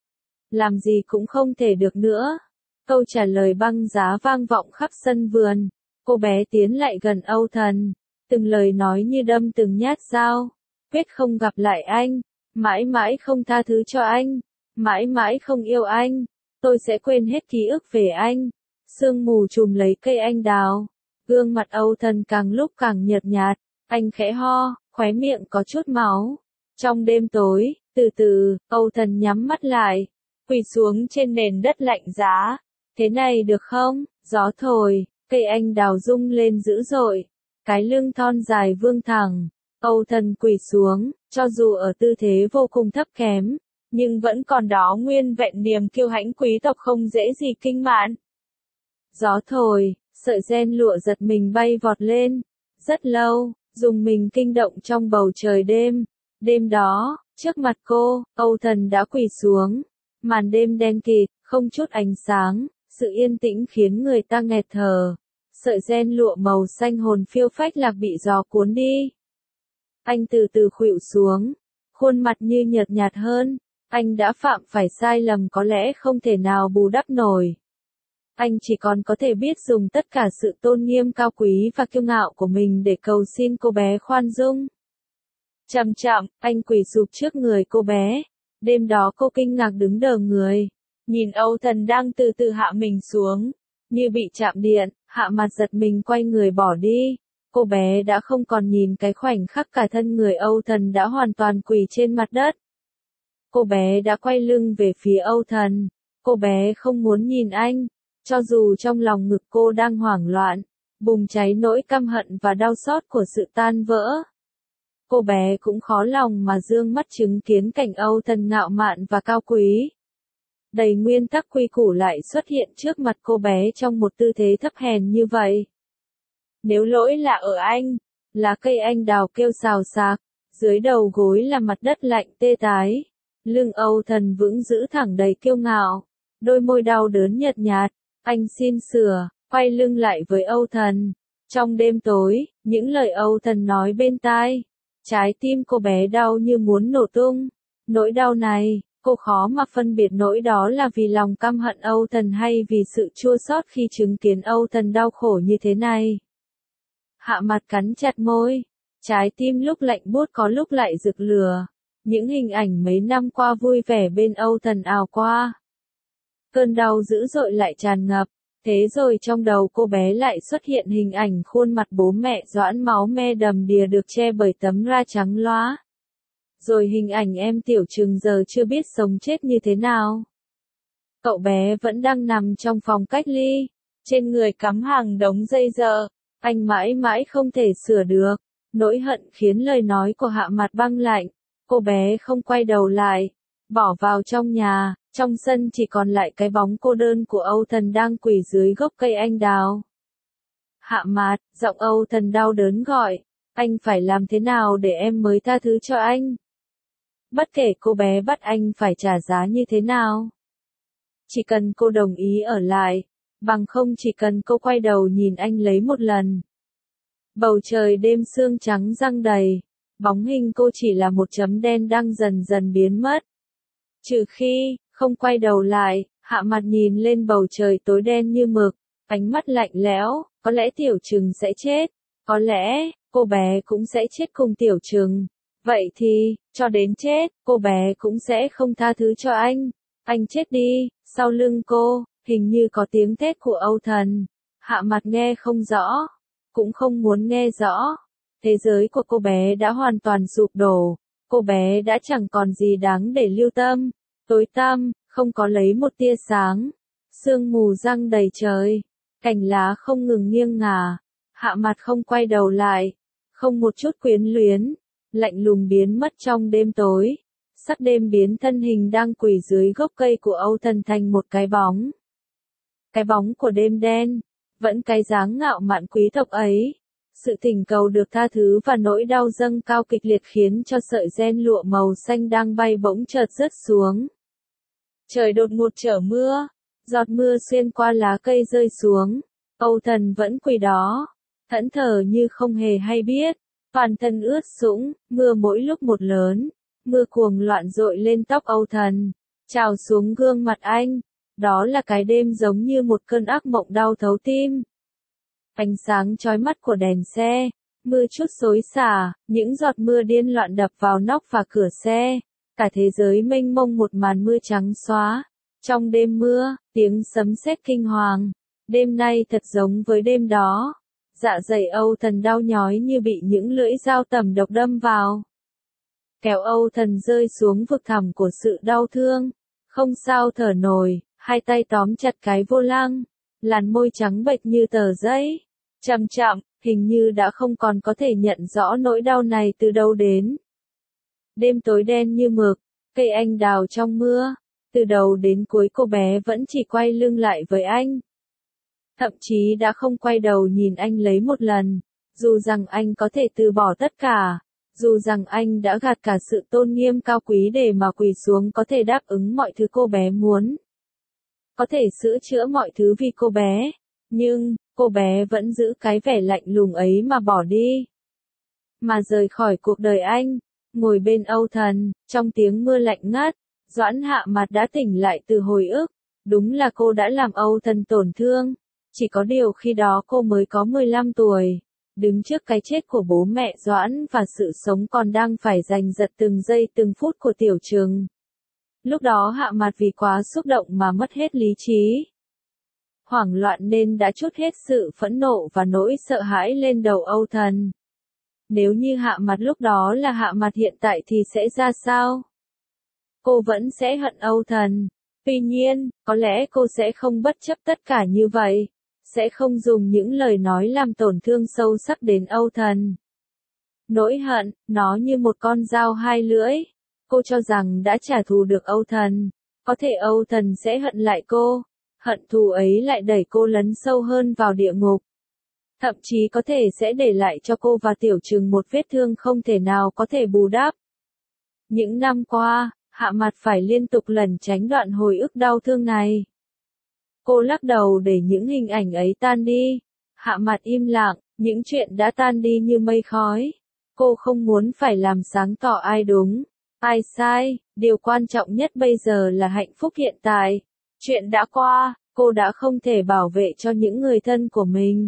Làm gì cũng không thể được nữa. Câu trả lời băng giá vang vọng khắp sân vườn. Cô bé tiến lại gần Âu Thần. Từng lời nói như đâm từng nhát dao. Quyết không gặp lại anh. Mãi mãi không tha thứ cho anh. Mãi mãi không yêu anh. Tôi sẽ quên hết ký ức về anh. Sương mù trùm lấy cây anh đào. Gương mặt Âu Thần càng lúc càng nhợt nhạt. Anh khẽ ho, khóe miệng có chút máu. Trong đêm tối, từ từ, Âu Thần nhắm mắt lại. Quỳ xuống trên nền đất lạnh giá. Thế này được không? Gió thổi, cây anh đào rung lên dữ dội. Cái lưng thon dài vươn thẳng. Âu Thần quỳ xuống, cho dù ở tư thế vô cùng thấp kém, nhưng vẫn còn đó nguyên vẹn niềm kiêu hãnh quý tộc không dễ gì kinh mạn. Gió thổi, sợi ren lụa giật mình bay vọt lên. Rất lâu, dùng mình kinh động trong bầu trời đêm. Đêm đó, trước mặt cô, Âu Thần đã quỳ xuống. Màn đêm đen kịt, không chút ánh sáng, sự yên tĩnh khiến người ta nghẹt thở. Sợi ren lụa màu xanh hồn phiêu phách lạc bị gió cuốn đi. Anh từ từ khuỵu xuống, khuôn mặt như nhợt nhạt hơn. Anh đã phạm phải sai lầm có lẽ không thể nào bù đắp nổi. Anh chỉ còn có thể biết dùng tất cả sự tôn nghiêm cao quý và kiêu ngạo của mình để cầu xin cô bé khoan dung. Chậm chậm, anh quỳ sụp trước người cô bé. Đêm đó cô kinh ngạc đứng đờ người. Nhìn Âu Thần đang từ từ hạ mình xuống. Như bị chạm điện, Hạ Mặt giật mình quay người bỏ đi. Cô bé đã không còn nhìn cái khoảnh khắc cả thân người Âu Thần đã hoàn toàn quỳ trên mặt đất. Cô bé đã quay lưng về phía Âu Thần. Cô bé không muốn nhìn anh. Cho dù trong lòng ngực cô đang hoảng loạn, bùng cháy nỗi căm hận và đau xót của sự tan vỡ. Cô bé cũng khó lòng mà dương mắt chứng kiến cảnh Âu Thần ngạo mạn và cao quý. Đầy nguyên tắc quy củ lại xuất hiện trước mặt cô bé trong một tư thế thấp hèn như vậy. Nếu lỗi là ở anh, lá cây anh đào kêu xào xạc, dưới đầu gối là mặt đất lạnh tê tái. Lưng Âu Thần vững giữ thẳng đầy kiêu ngạo, đôi môi đau đớn nhợt nhạt. Anh xin sửa, quay lưng lại với Âu Thần. Trong đêm tối, những lời Âu Thần nói bên tai, trái tim cô bé đau như muốn nổ tung. Nỗi đau này, cô khó mà phân biệt nỗi đó là vì lòng căm hận Âu Thần hay vì sự chua xót khi chứng kiến Âu Thần đau khổ như thế này. Hạ Mặt cắn chặt môi, trái tim lúc lạnh buốt có lúc lại rực lửa. Những hình ảnh mấy năm qua vui vẻ bên Âu Thần ào qua. Cơn đau dữ dội lại tràn ngập, thế rồi trong đầu cô bé lại xuất hiện hình ảnh khuôn mặt bố mẹ Doãn máu me đầm đìa được che bởi tấm da trắng loá. Rồi hình ảnh em Tiểu Trừng giờ chưa biết sống chết như thế nào. Cậu bé vẫn đang nằm trong phòng cách ly, trên người cắm hàng đống dây dợ, anh mãi mãi không thể sửa được. Nỗi hận khiến lời nói của Hạ Mặt băng lạnh, cô bé không quay đầu lại, bỏ vào trong nhà, trong sân chỉ còn lại cái bóng cô đơn của Âu Thần đang quỳ dưới gốc cây anh đào. Hạ Mặt, giọng Âu Thần đau đớn gọi, anh phải làm thế nào để em mới tha thứ cho anh? Bất kể cô bé bắt anh phải trả giá như thế nào. Chỉ cần cô đồng ý ở lại, bằng không chỉ cần cô quay đầu nhìn anh lấy một lần. Bầu trời đêm sương trắng răng đầy, bóng hình cô chỉ là một chấm đen đang dần dần biến mất. Trừ khi, không quay đầu lại, Hạ Mặt nhìn lên bầu trời tối đen như mực, ánh mắt lạnh lẽo, có lẽ Tiểu Trừng sẽ chết, có lẽ, cô bé cũng sẽ chết cùng Tiểu Trừng. Vậy thì, cho đến chết, cô bé cũng sẽ không tha thứ cho anh. Anh chết đi, sau lưng cô, hình như có tiếng thét của Âu Thần. Hạ Mặt nghe không rõ, cũng không muốn nghe rõ. Thế giới của cô bé đã hoàn toàn sụp đổ, cô bé đã chẳng còn gì đáng để lưu tâm. Tối tăm, không có lấy một tia sáng. Sương mù giăng đầy trời, cành lá không ngừng nghiêng ngả. Hạ Mặt không quay đầu lại, không một chút quyến luyến, lạnh lùng biến mất trong đêm tối. Sắc đêm biến thân hình đang quỳ dưới gốc cây của Âu Thần thành một cái bóng. Cái bóng của đêm đen, vẫn cái dáng ngạo mạn quý tộc ấy. Sự thỉnh cầu được tha thứ và nỗi đau dâng cao kịch liệt khiến cho sợi ren lụa màu xanh đang bay bỗng chợt rớt xuống. Trời đột ngột trở mưa, giọt mưa xuyên qua lá cây rơi xuống. Âu Thần vẫn quỳ đó, thẫn thờ như không hề hay biết. Toàn thân ướt sũng, mưa mỗi lúc một lớn. Mưa cuồng loạn dội lên tóc Âu Thần, trào xuống gương mặt anh. Đó là cái đêm giống như một cơn ác mộng đau thấu tim. Ánh sáng chói mắt của đèn xe, mưa chút xối xả, những giọt mưa điên loạn đập vào nóc và cửa xe. Cả thế giới mênh mông một màn mưa trắng xóa. Trong đêm mưa, tiếng sấm sét kinh hoàng. Đêm nay thật giống với đêm đó. Dạ dày Âu Thần đau nhói như bị những lưỡi dao tẩm độc đâm vào. Kéo Âu Thần rơi xuống vực thẳm của sự đau thương. Không sao thở nổi, hai tay tóm chặt cái vô lăng. Làn môi trắng bệch như tờ giấy. Chậm chậm, hình như đã không còn có thể nhận rõ nỗi đau này từ đâu đến. Đêm tối đen như mực, cây anh đào trong mưa. Từ đầu đến cuối cô bé vẫn chỉ quay lưng lại với anh. Thậm chí đã không quay đầu nhìn anh lấy một lần. Dù rằng anh có thể từ bỏ tất cả. Dù rằng anh đã gạt cả sự tôn nghiêm cao quý để mà quỳ xuống có thể đáp ứng mọi thứ cô bé muốn. Có thể sửa chữa mọi thứ vì cô bé. Nhưng, cô bé vẫn giữ cái vẻ lạnh lùng ấy mà bỏ đi. Mà rời khỏi cuộc đời anh, ngồi bên Âu Thần, trong tiếng mưa lạnh ngắt, Doãn Hạ Mặt đã tỉnh lại từ hồi ức. Đúng là cô đã làm Âu Thần tổn thương. Chỉ có điều khi đó cô mới có 15 tuổi. Đứng trước cái chết của bố mẹ Doãn và sự sống còn đang phải giành giật từng giây từng phút của Tiểu Trừng. Lúc đó Hạ Mặt vì quá xúc động mà mất hết lý trí. Hoảng loạn nên đã trút hết sự phẫn nộ và nỗi sợ hãi lên đầu Âu Thần. Nếu như Hạ Mặt lúc đó là Hạ Mặt hiện tại thì sẽ ra sao? Cô vẫn sẽ hận Âu Thần. Tuy nhiên, có lẽ cô sẽ không bất chấp tất cả như vậy. Sẽ không dùng những lời nói làm tổn thương sâu sắc đến Âu Thần. Nỗi hận, nó như một con dao hai lưỡi. Cô cho rằng đã trả thù được Âu Thần. Có thể Âu Thần sẽ hận lại cô. Hận thù ấy lại đẩy cô lấn sâu hơn vào địa ngục. Thậm chí có thể sẽ để lại cho cô và Tiểu Trừng một vết thương không thể nào có thể bù đắp. Những năm qua, Hạ Mặt phải liên tục lẩn tránh đoạn hồi ức đau thương này. Cô lắc đầu để những hình ảnh ấy tan đi. Hạ Mặt im lặng, những chuyện đã tan đi như mây khói. Cô không muốn phải làm sáng tỏ ai đúng, ai sai, điều quan trọng nhất bây giờ là hạnh phúc hiện tại. Chuyện đã qua, cô đã không thể bảo vệ cho những người thân của mình.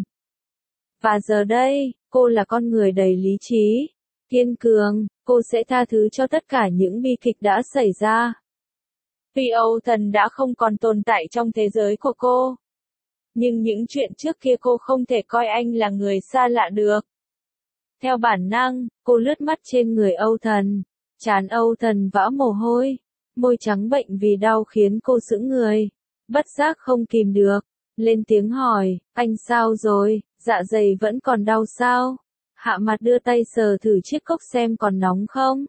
Và giờ đây, cô là con người đầy lý trí, kiên cường, cô sẽ tha thứ cho tất cả những bi kịch đã xảy ra. Tuy Âu Thần đã không còn tồn tại trong thế giới của cô. Nhưng những chuyện trước kia cô không thể coi anh là người xa lạ được. Theo bản năng, cô lướt mắt trên người Âu Thần. Trán Âu Thần vã mồ hôi, môi trắng bệnh vì đau khiến cô sững người, bất giác không kìm được, lên tiếng hỏi, anh sao rồi, dạ dày vẫn còn đau sao? Hạ Mặt đưa tay sờ thử chiếc cốc xem còn nóng không.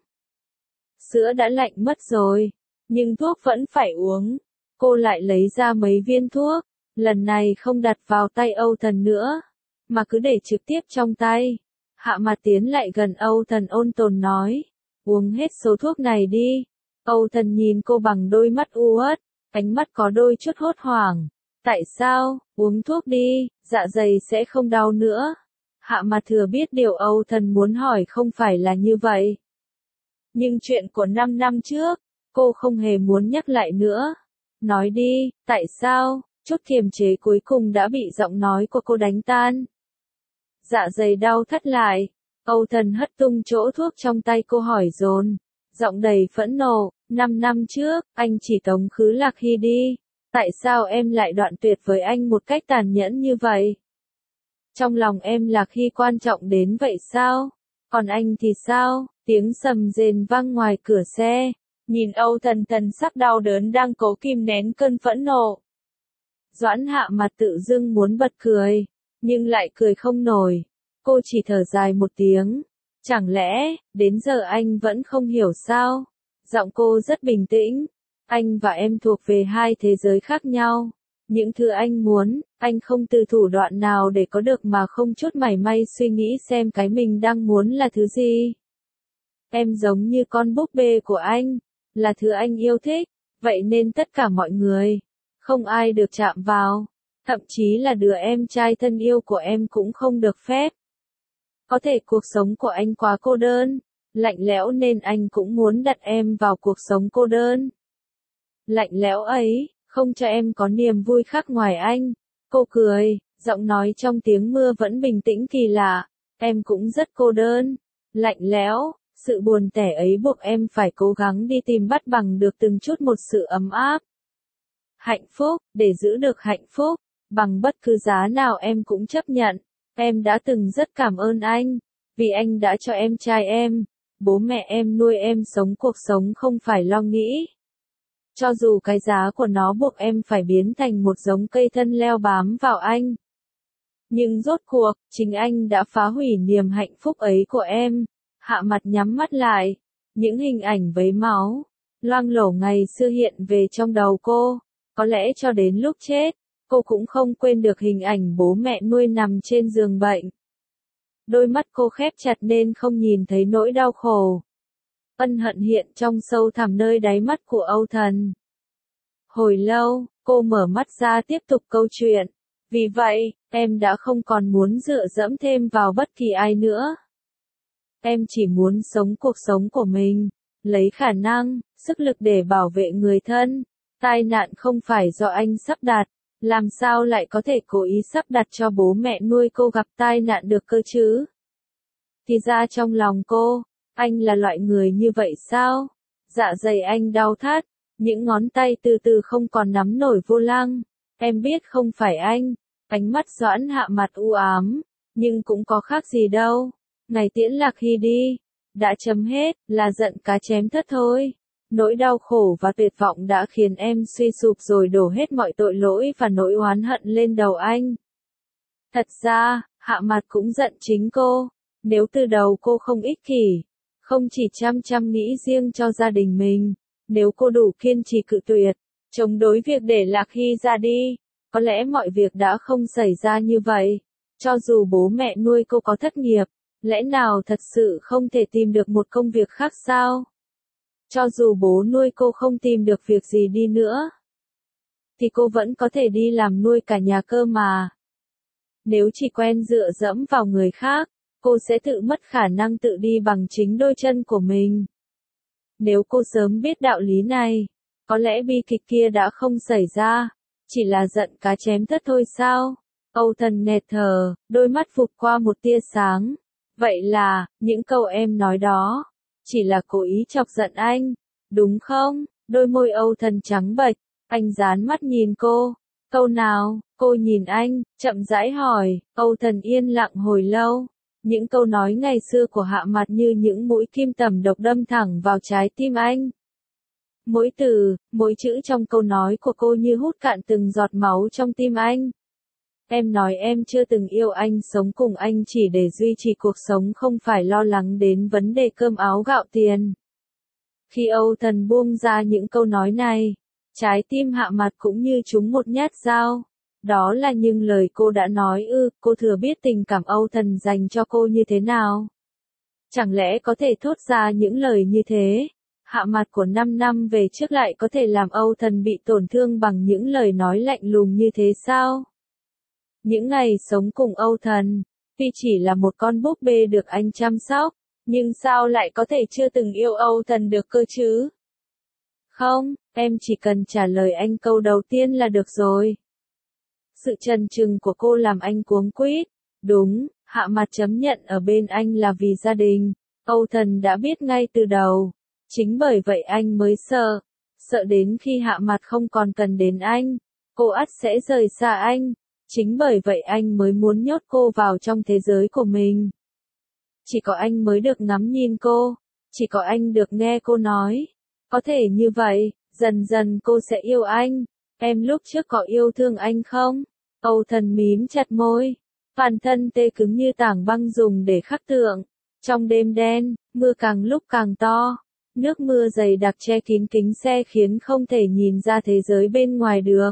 Sữa đã lạnh mất rồi, nhưng thuốc vẫn phải uống. Cô lại lấy ra mấy viên thuốc, lần này không đặt vào tay Âu Thần nữa, mà cứ để trực tiếp trong tay. Hạ Mặt tiến lại gần Âu Thần ôn tồn nói, uống hết số thuốc này đi. Âu Thần nhìn cô bằng đôi mắt u uất, ánh mắt có đôi chút hốt hoảng. Tại sao, uống thuốc đi, dạ dày sẽ không đau nữa. Hạ Mặt thừa biết điều Âu Thần muốn hỏi không phải là như vậy. Nhưng chuyện của 5 năm trước, cô không hề muốn nhắc lại nữa. Nói đi, tại sao, chút kiềm chế cuối cùng đã bị giọng nói của cô đánh tan. Dạ dày đau thắt lại, Âu Thần hất tung chỗ thuốc trong tay cô hỏi dồn, giọng đầy phẫn nộ, 5 năm trước, anh chỉ tống khứ Lạc Hy đi. Tại sao em lại đoạn tuyệt với anh một cách tàn nhẫn như vậy? Trong lòng em Lạc Hy quan trọng đến vậy sao? Còn anh thì sao? Tiếng sầm rền vang ngoài cửa xe. Nhìn Âu Thần thần sắc đau đớn đang cố kìm nén cơn phẫn nộ. Doãn Hạ Mặt tự dưng muốn bật cười, nhưng lại cười không nổi. Cô chỉ thở dài một tiếng. Chẳng lẽ, đến giờ anh vẫn không hiểu sao? Giọng cô rất bình tĩnh. Anh và em thuộc về hai thế giới khác nhau. Những thứ anh muốn, anh không từ thủ đoạn nào để có được mà không chút mảy may suy nghĩ xem cái mình đang muốn là thứ gì. Em giống như con búp bê của anh, là thứ anh yêu thích, vậy nên tất cả mọi người, không ai được chạm vào, thậm chí là đứa em trai thân yêu của em cũng không được phép. Có thể cuộc sống của anh quá cô đơn, lạnh lẽo nên anh cũng muốn đặt em vào cuộc sống cô đơn. Lạnh lẽo ấy, không cho em có niềm vui khác ngoài anh. Cô cười, giọng nói trong tiếng mưa vẫn bình tĩnh kỳ lạ. Em cũng rất cô đơn, lạnh lẽo, sự buồn tẻ ấy buộc em phải cố gắng đi tìm bắt bằng được từng chút một sự ấm áp. Hạnh phúc, để giữ được hạnh phúc, bằng bất cứ giá nào em cũng chấp nhận. Em đã từng rất cảm ơn anh, vì anh đã cho em trai em, bố mẹ em nuôi em sống cuộc sống không phải lo nghĩ. Cho dù cái giá của nó buộc em phải biến thành một giống cây thân leo bám vào anh. Nhưng rốt cuộc, chính anh đã phá hủy niềm hạnh phúc ấy của em. Hạ Mặt nhắm mắt lại. Những hình ảnh vấy máu, loang lổ ngày xưa hiện về trong đầu cô. Có lẽ cho đến lúc chết, cô cũng không quên được hình ảnh bố mẹ nuôi nằm trên giường bệnh. Đôi mắt cô khép chặt nên không nhìn thấy nỗi đau khổ. Ân hận hiện trong sâu thẳm nơi đáy mắt của Âu Thần. Hồi lâu, cô mở mắt ra tiếp tục câu chuyện. Vì vậy, em đã không còn muốn dựa dẫm thêm vào bất kỳ ai nữa. Em chỉ muốn sống cuộc sống của mình, lấy khả năng, sức lực để bảo vệ người thân. Tai nạn không phải do anh sắp đặt, làm sao lại có thể cố ý sắp đặt cho bố mẹ nuôi cô gặp tai nạn được cơ chứ? Thì ra trong lòng cô, anh là loại người như vậy sao? Dạ dày anh đau thắt, những ngón tay từ từ không còn nắm nổi vô lăng. Em biết không phải anh. Ánh mắt Doãn Hạ Mặt u ám, nhưng cũng có khác gì đâu. Ngày tiễn Lạc Hy đi, đã chấm hết, là giận cá chém thớt thôi. Nỗi đau khổ và tuyệt vọng đã khiến em suy sụp rồi đổ hết mọi tội lỗi và nỗi oán hận lên đầu anh. Thật ra, Hạ Mặt cũng giận chính cô. Nếu từ đầu cô không ích kỷ, không chỉ chăm chăm nghĩ riêng cho gia đình mình, nếu cô đủ kiên trì cự tuyệt, chống đối việc để Lạc Hy ra đi, có lẽ mọi việc đã không xảy ra như vậy. Cho dù bố mẹ nuôi cô có thất nghiệp, lẽ nào thật sự không thể tìm được một công việc khác sao? Cho dù bố nuôi cô không tìm được việc gì đi nữa, thì cô vẫn có thể đi làm nuôi cả nhà cơ mà. Nếu chỉ quen dựa dẫm vào người khác, cô sẽ tự mất khả năng tự đi bằng chính đôi chân của mình. Nếu cô sớm biết đạo lý này, có lẽ bi kịch kia đã không xảy ra, chỉ là giận cá chém thớt thôi sao? Âu Thần nghẹt thở, đôi mắt vụt qua một tia sáng. Vậy là, những câu em nói đó, chỉ là cố ý chọc giận anh, đúng không? Đôi môi Âu Thần trắng bệch, anh dán mắt nhìn cô. Câu nào? Cô nhìn anh, chậm rãi hỏi. Âu Thần yên lặng hồi lâu, Những câu nói ngày xưa của Hạ Mặt như những mũi kim tẩm độc đâm thẳng vào trái tim anh. Mỗi từ, mỗi chữ trong câu nói của cô như hút cạn từng giọt máu trong tim anh. Em nói em chưa từng yêu anh, sống cùng anh chỉ để duy trì cuộc sống, không phải lo lắng đến vấn đề cơm áo gạo tiền. Khi Âu Thần buông ra những câu nói này, trái tim Hạ Mặt cũng như trúng một nhát dao. Đó là những lời cô đã nói ư, cô thừa biết tình cảm Âu Thần dành cho cô như thế nào. Chẳng lẽ có thể thốt ra những lời như thế? Hạ Mặt của 5 năm về trước lại có thể làm Âu Thần bị tổn thương bằng những lời nói lạnh lùng như thế sao? Những ngày sống cùng Âu Thần, tuy chỉ là một con búp bê được anh chăm sóc, nhưng sao lại có thể chưa từng yêu Âu Thần được cơ chứ? Không, em chỉ cần trả lời anh câu đầu tiên là được rồi. Sự chần chừ của cô làm anh cuống quýt. Đúng, Hạ Mặt chấp nhận ở bên anh là vì gia đình. Âu Thần đã biết ngay từ đầu. Chính bởi vậy anh mới sợ. Sợ đến khi Hạ Mặt không còn cần đến anh, cô ắt sẽ rời xa anh. Chính bởi vậy anh mới muốn nhốt cô vào trong thế giới của mình. Chỉ có anh mới được ngắm nhìn cô. Chỉ có anh được nghe cô nói. Có thể như vậy, dần dần cô sẽ yêu anh. Em lúc trước có yêu thương anh không? Âu Thần mím chặt môi. Toàn thân tê cứng như tảng băng dùng để khắc tượng. Trong đêm đen, mưa càng lúc càng to. Nước mưa dày đặc che kín kính xe khiến không thể nhìn ra thế giới bên ngoài được.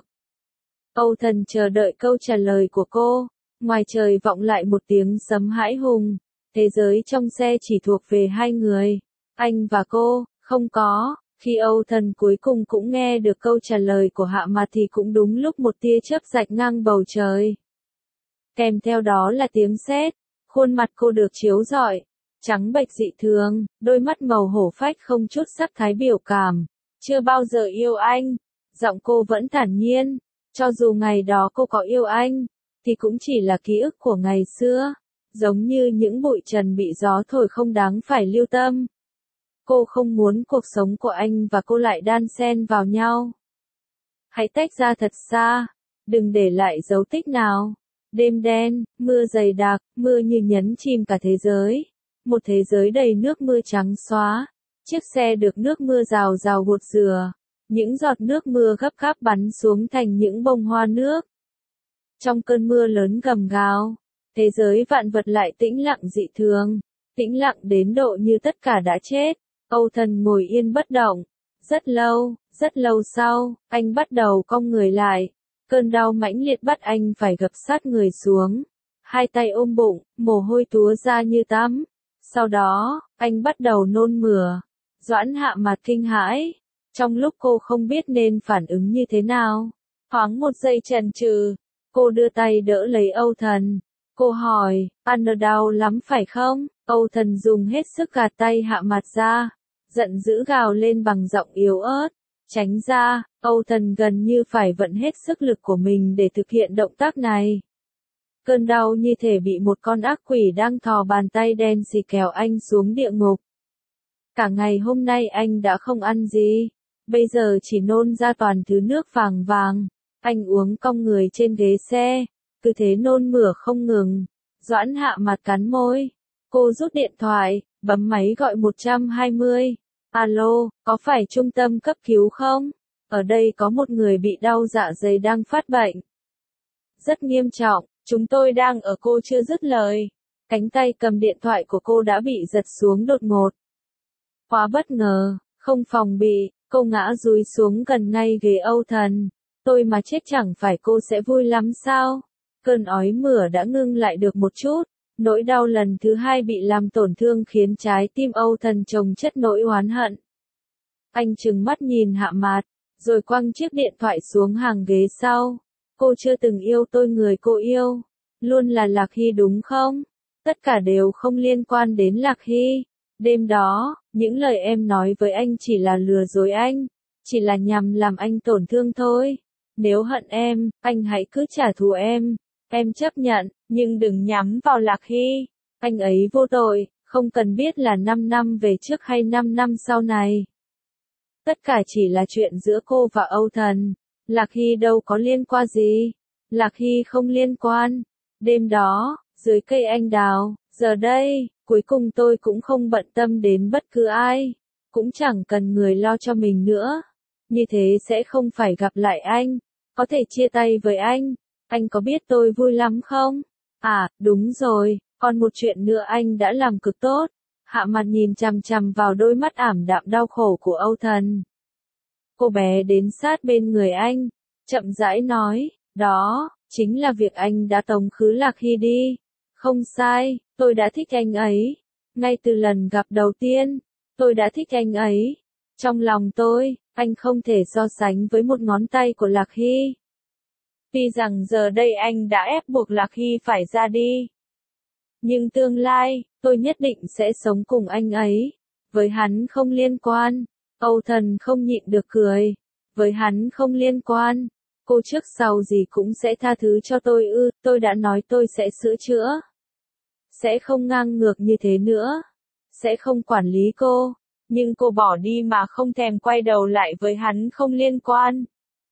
Âu Thần chờ đợi câu trả lời của cô. Ngoài trời vọng lại một tiếng sấm hãi hùng. Thế giới trong xe chỉ thuộc về hai người. Anh và cô, không có. Khi Âu Thần cuối cùng cũng nghe được câu trả lời của Hạ Mặt thì cũng đúng lúc một tia chớp rạch ngang bầu trời. Kèm theo đó là tiếng sét. Khuôn mặt cô được chiếu rọi. Trắng bệch dị thường, đôi mắt màu hổ phách không chút sắc thái biểu cảm. Chưa bao giờ yêu anh. Giọng cô vẫn thản nhiên. Cho dù ngày đó cô có yêu anh, thì cũng chỉ là ký ức của ngày xưa. Giống như những bụi trần bị gió thổi không đáng phải lưu tâm. Cô không muốn cuộc sống của anh và cô lại đan xen vào nhau. Hãy tách ra thật xa. Đừng để lại dấu tích nào. Đêm đen, mưa dày đặc, mưa như nhấn chìm cả thế giới. Một thế giới đầy nước mưa trắng xóa. Chiếc xe được nước mưa rào rào gột rửa. Những giọt nước mưa gấp gáp bắn xuống thành những bông hoa nước. Trong cơn mưa lớn gầm gào, thế giới vạn vật lại tĩnh lặng dị thường. Tĩnh lặng đến độ như tất cả đã chết. Âu Thần ngồi yên bất động. Rất lâu sau, anh bắt đầu cong người lại. Cơn đau mãnh liệt bắt anh phải gập sát người xuống. Hai tay ôm bụng, mồ hôi túa ra như tắm. Sau đó, anh bắt đầu nôn mửa. Doãn Hạ Mặt kinh hãi. Trong lúc cô không biết nên phản ứng như thế nào. Thoáng một giây chần chừ, cô đưa tay đỡ lấy Âu Thần. Cô hỏi, ăn đau lắm phải không? Âu Thần dùng hết sức gạt tay Hạ Mặt ra. Giận dữ gào lên bằng giọng yếu ớt. Tránh ra, Âu Thần gần như phải vận hết sức lực của mình để thực hiện động tác này. Cơn đau như thể bị một con ác quỷ đang thò bàn tay đen xì kéo anh xuống địa ngục. Cả ngày hôm nay anh đã không ăn gì. Bây giờ chỉ nôn ra toàn thứ nước vàng vàng. Anh uống cong người trên ghế xe. Cứ thế nôn mửa không ngừng. Doãn Hạ Mặt cắn môi. Cô rút điện thoại, bấm máy gọi 120. Alo, có phải trung tâm cấp cứu không? Ở đây có một người bị đau dạ dày đang phát bệnh. Rất nghiêm trọng, chúng tôi đang ở. Cô chưa dứt lời. Cánh tay cầm điện thoại của cô đã bị giật xuống đột ngột. Quá bất ngờ, không phòng bị, cô ngã dúi xuống gần ngay ghế Âu Thần. Tôi mà chết chẳng phải cô sẽ vui lắm sao? Cơn ói mửa đã ngưng lại được một chút. Nỗi đau lần thứ hai bị làm tổn thương khiến trái tim Âu Thần chồng chất nỗi oán hận. Anh trừng mắt nhìn Hạ Mặt, rồi quăng chiếc điện thoại xuống hàng ghế sau. Cô chưa từng yêu tôi, người cô yêu luôn là Lạc Hy đúng không? Tất cả đều không liên quan đến Lạc Hy. Đêm đó, những lời em nói với anh chỉ là lừa dối anh, chỉ là nhằm làm anh tổn thương thôi. Nếu hận em, anh hãy cứ trả thù em. Em chấp nhận, nhưng đừng nhắm vào Lạc Hy. Anh ấy vô tội, không cần biết là 5 năm về trước hay 5 năm sau này. Tất cả chỉ là chuyện giữa cô và Âu Thần. Lạc Hy đâu có liên quan gì. Lạc Hy không liên quan. Đêm đó, dưới cây anh đào, Giờ đây, cuối cùng tôi cũng không bận tâm đến bất cứ ai, cũng chẳng cần người lo cho mình nữa. Như thế sẽ không phải gặp lại anh, có thể chia tay với anh có biết tôi vui lắm không? À, đúng rồi, còn một chuyện nữa anh đã làm cực tốt. Hạ Mặt nhìn chằm chằm vào đôi mắt ảm đạm đau khổ của Âu Thần. Cô bé đến sát bên người anh, chậm rãi nói, đó, chính là việc anh đã tống khứ Lạc Hy đi. Không sai, tôi đã thích anh ấy. Ngay từ lần gặp đầu tiên, tôi đã thích anh ấy. Trong lòng tôi, anh không thể so sánh với một ngón tay của Lạc Hy. Tuy rằng giờ đây anh đã ép buộc Lạc Hy phải ra đi. Nhưng tương lai, tôi nhất định sẽ sống cùng anh ấy. Với hắn không liên quan. Âu Thần không nhịn được cười. Với hắn không liên quan. Cô trước sau gì cũng sẽ tha thứ cho tôi ư, tôi đã nói tôi sẽ sửa chữa. Sẽ không ngang ngược như thế nữa. Sẽ không quản lý cô. Nhưng cô bỏ đi mà không thèm quay đầu lại với hắn không liên quan.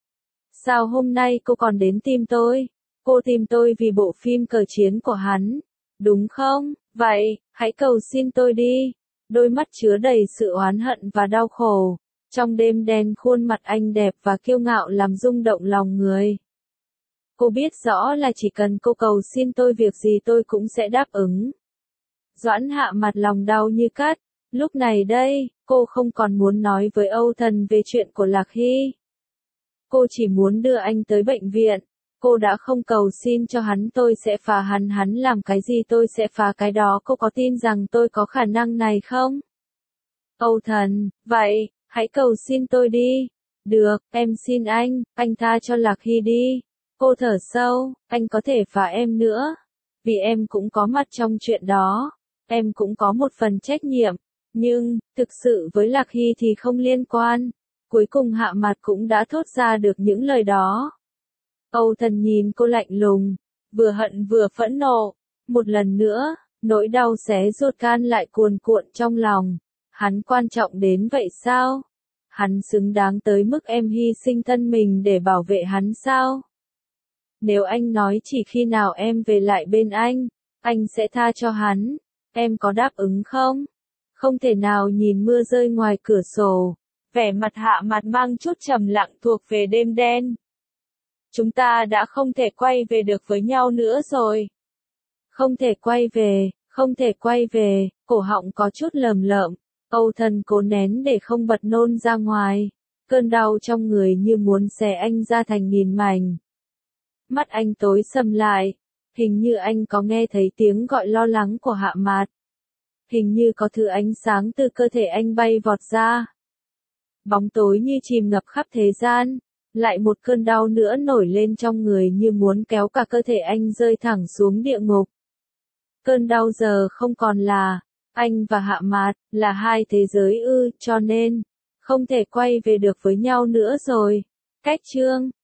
Sao hôm nay cô còn đến tìm tôi? Cô tìm tôi vì bộ phim cờ chiến của hắn. Đúng không? Vậy, hãy cầu xin tôi đi. Đôi mắt chứa đầy sự oán hận và đau khổ. Trong đêm đen khuôn mặt anh đẹp và kiêu ngạo làm rung động lòng người. Cô biết rõ là chỉ cần cô cầu xin tôi việc gì tôi cũng sẽ đáp ứng. Doãn Hạ Mặt lòng đau như cắt. Lúc này đây, cô không còn muốn nói với Âu Thần về chuyện của Lạc Hy. Cô chỉ muốn đưa anh tới bệnh viện. Cô đã không cầu xin cho hắn tôi sẽ phá hắn làm cái gì tôi sẽ phá cái đó. Cô có tin rằng tôi có khả năng này không? Âu Thần, vậy, hãy cầu xin tôi đi. Được, em xin anh tha cho Lạc Hy đi. Cô thở sâu, anh có thể phá em nữa. Vì em cũng có mặt trong chuyện đó. Em cũng có một phần trách nhiệm. Nhưng, thực sự với Lạc Hy thì không liên quan. Cuối cùng Hạ Mặt cũng đã thốt ra được những lời đó. Âu Thần nhìn cô lạnh lùng, vừa hận vừa phẫn nộ. Một lần nữa, nỗi đau xé ruột gan lại cuồn cuộn trong lòng. Hắn quan trọng đến vậy sao? Hắn xứng đáng tới mức em hy sinh thân mình để bảo vệ hắn sao? Nếu anh nói chỉ khi nào em về lại bên anh sẽ tha cho hắn. Em có đáp ứng không? Không thể nào nhìn mưa rơi ngoài cửa sổ. Vẻ mặt Hạ Mặt mang chút trầm lặng thuộc về đêm đen. Chúng ta đã không thể quay về được với nhau nữa rồi. Không thể quay về, cổ họng có chút lởm lởm. Âu Thần cố nén để không bật nôn ra ngoài. Cơn đau trong người như muốn xé anh ra thành nghìn mảnh. Mắt anh tối sầm lại. Hình như anh có nghe thấy tiếng gọi lo lắng của Hạ Mặt. Hình như có thứ ánh sáng từ cơ thể anh bay vọt ra. Bóng tối như chìm ngập khắp thế gian. Lại một cơn đau nữa nổi lên trong người như muốn kéo cả cơ thể anh rơi thẳng xuống địa ngục. Cơn đau giờ không còn là anh và Hạ Mặt, là hai thế giới ư, cho nên không thể quay về được với nhau nữa rồi. Cách chương